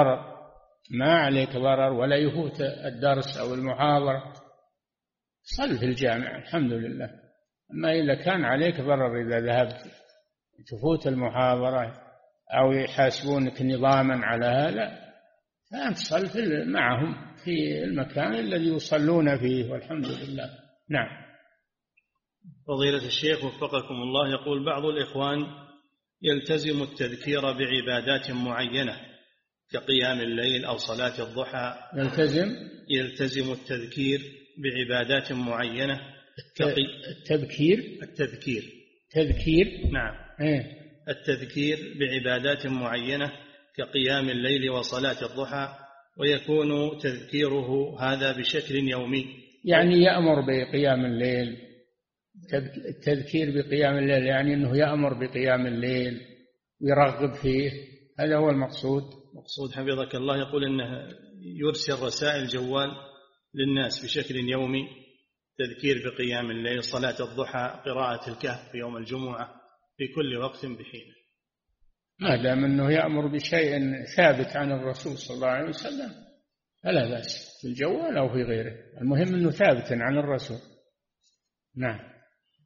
عليك ضرر ولا يفوت الدرس أو المحاضرة صل في الجامعة الحمد لله. أما إذا كان عليك ضرر، إذا ذهبت تفوت المحاضرة أو يحاسبونك نظاما على هذا، فأنت صل معهم في المكان الذي يصلون فيه والحمد لله. نعم.
فضيلة الشيخ وفقكم الله، يقول بعض الإخوان يلتزم التذكير بعبادات معينة كقيام الليل أو صلاة الضحى، يلتزم التذكير بعبادات معينة
تذكير
نعم. التذكير بعبادات معينة كقيام الليل وصلاة الضحى، ويكون تذكيره هذا بشكل يومي،
يعني يأمر بقيام الليل. التذكير بقيام الليل يعني أنه يأمر بقيام الليل ويرغب فيه، هذا هو المقصود
حفظك الله. يقول أنه يرسل رسائل جوال للناس بشكل يومي، تذكير بقيام الليل، صلاة الضحى، قراءة الكهف في يوم الجمعة، في كل وقت بحين.
ما دام أنه يأمر بشيء ثابت عن الرسول صلى الله عليه وسلم فلا بأس في الجوال أو في غيره، المهم أنه ثابت عن الرسول. نعم.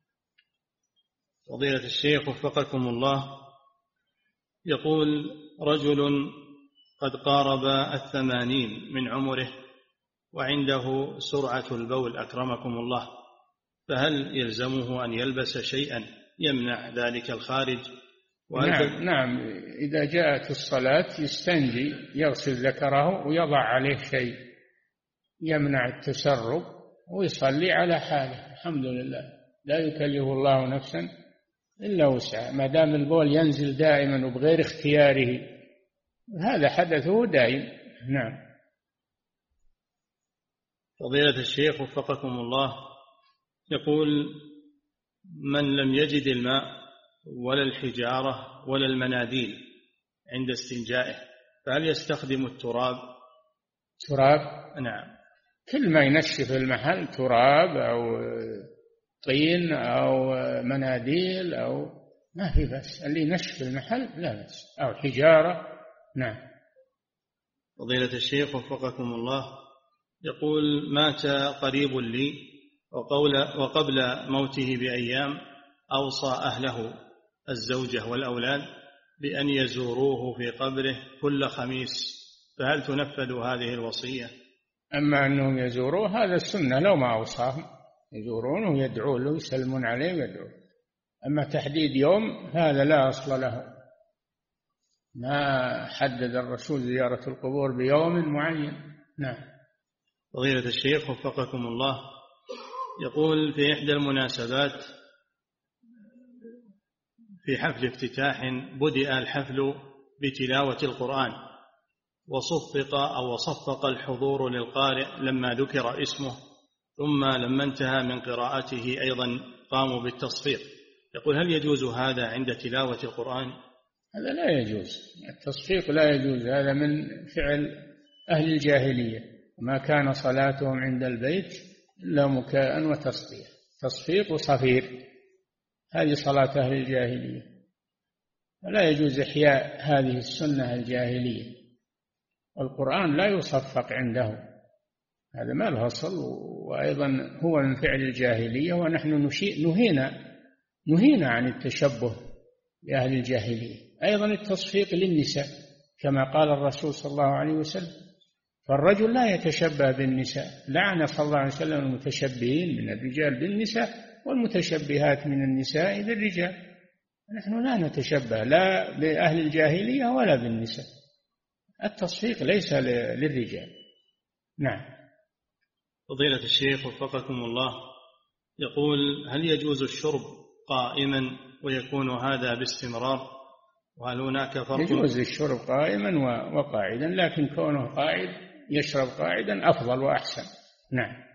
فضيلة الشيخ وفقكم الله، يقول رجل قد قارب 80 من عمره وعنده سرعة البول أكرمكم الله، فهل يلزمه أن يلبس شيئا يمنع ذلك الخارج،
نعم إذا جاءت الصلاة يستنجي، يغسل ذكره ويضع عليه شيء يمنع التسرب ويصلي على حاله. الحمد لله، لا يكلف الله نفسا إلا وسعها، ما دام البول ينزل دائما وبغير اختياره هذا حدثه دائم. نعم.
فضيلة الشيخ وفقكم الله، يقول: من لم يجد الماء ولا الحجارة ولا المناديل عند استنجائه فهل يستخدم التراب؟
تراب؟
نعم.
كل ما ينشف المحل، تراب أو طين أو مناديل أو ما في بس، اللي ينشف المحل لا بس، أو حجارة. نعم.
فضيلة الشيخ وفقكم الله، يقول: مات قريب لي وقبل موته بأيام أوصى أهله الزوجة والأولاد بأن يزوروه في قبره كل خميس، فهل تنفذ هذه الوصية؟
أما أنهم يزوروه هذا السنة، لو ما أوصاهم يزورونه ويدعون له يسلمون عليه ويدعون. أما تحديد يوم هذا لا أصل له، ما حدد الرسول زيارة القبور بيوم معين. نعم.
فضيلة الشيخ وفقكم الله، يقول: في إحدى المناسبات في حفل افتتاح بدأ الحفل بتلاوة القرآن وصفق الحضور للقارئ لما ذكر اسمه، ثم لما انتهى من قراءته أيضا قاموا بالتصفيق. يقول: هل يجوز هذا عند تلاوة القرآن؟
هذا لا يجوز، التصفيق لا يجوز، هذا من فعل أهل الجاهلية، ما كان صلاتهم عند البيت إلا مكاء وتصفيق، تصفيق وصفير، هذه صلاة أهل الجاهلية، فلا يجوز إحياء هذه السنة الجاهلية. والقرآن لا يصفق عنده، هذا ما له أصل، وأيضا هو من فعل الجاهلية، ونحن نهينا عن التشبه بأهل الجاهلية. أيضا التصفيق للنساء كما قال الرسول صلى الله عليه وسلم، فالرجل لا يتشبه بالنساء، لعن صلى الله عليه وسلم المتشبهين من الرجال بالنساء والمتشبهات من النساء بالرجال. نحن لا نتشبه لا بأهل الجاهلية ولا بالنساء، التصفيق ليس للرجال. نعم.
فضيلة الشيخ وفقكم الله، يقول: هل يجوز الشرب قائما ويكون هذا باستمرار، وهل هناك فرق؟
يجوز الشرب قائما وقاعدا، لكن كونه قاعد يشرب قاعدا أفضل وأحسن. نعم.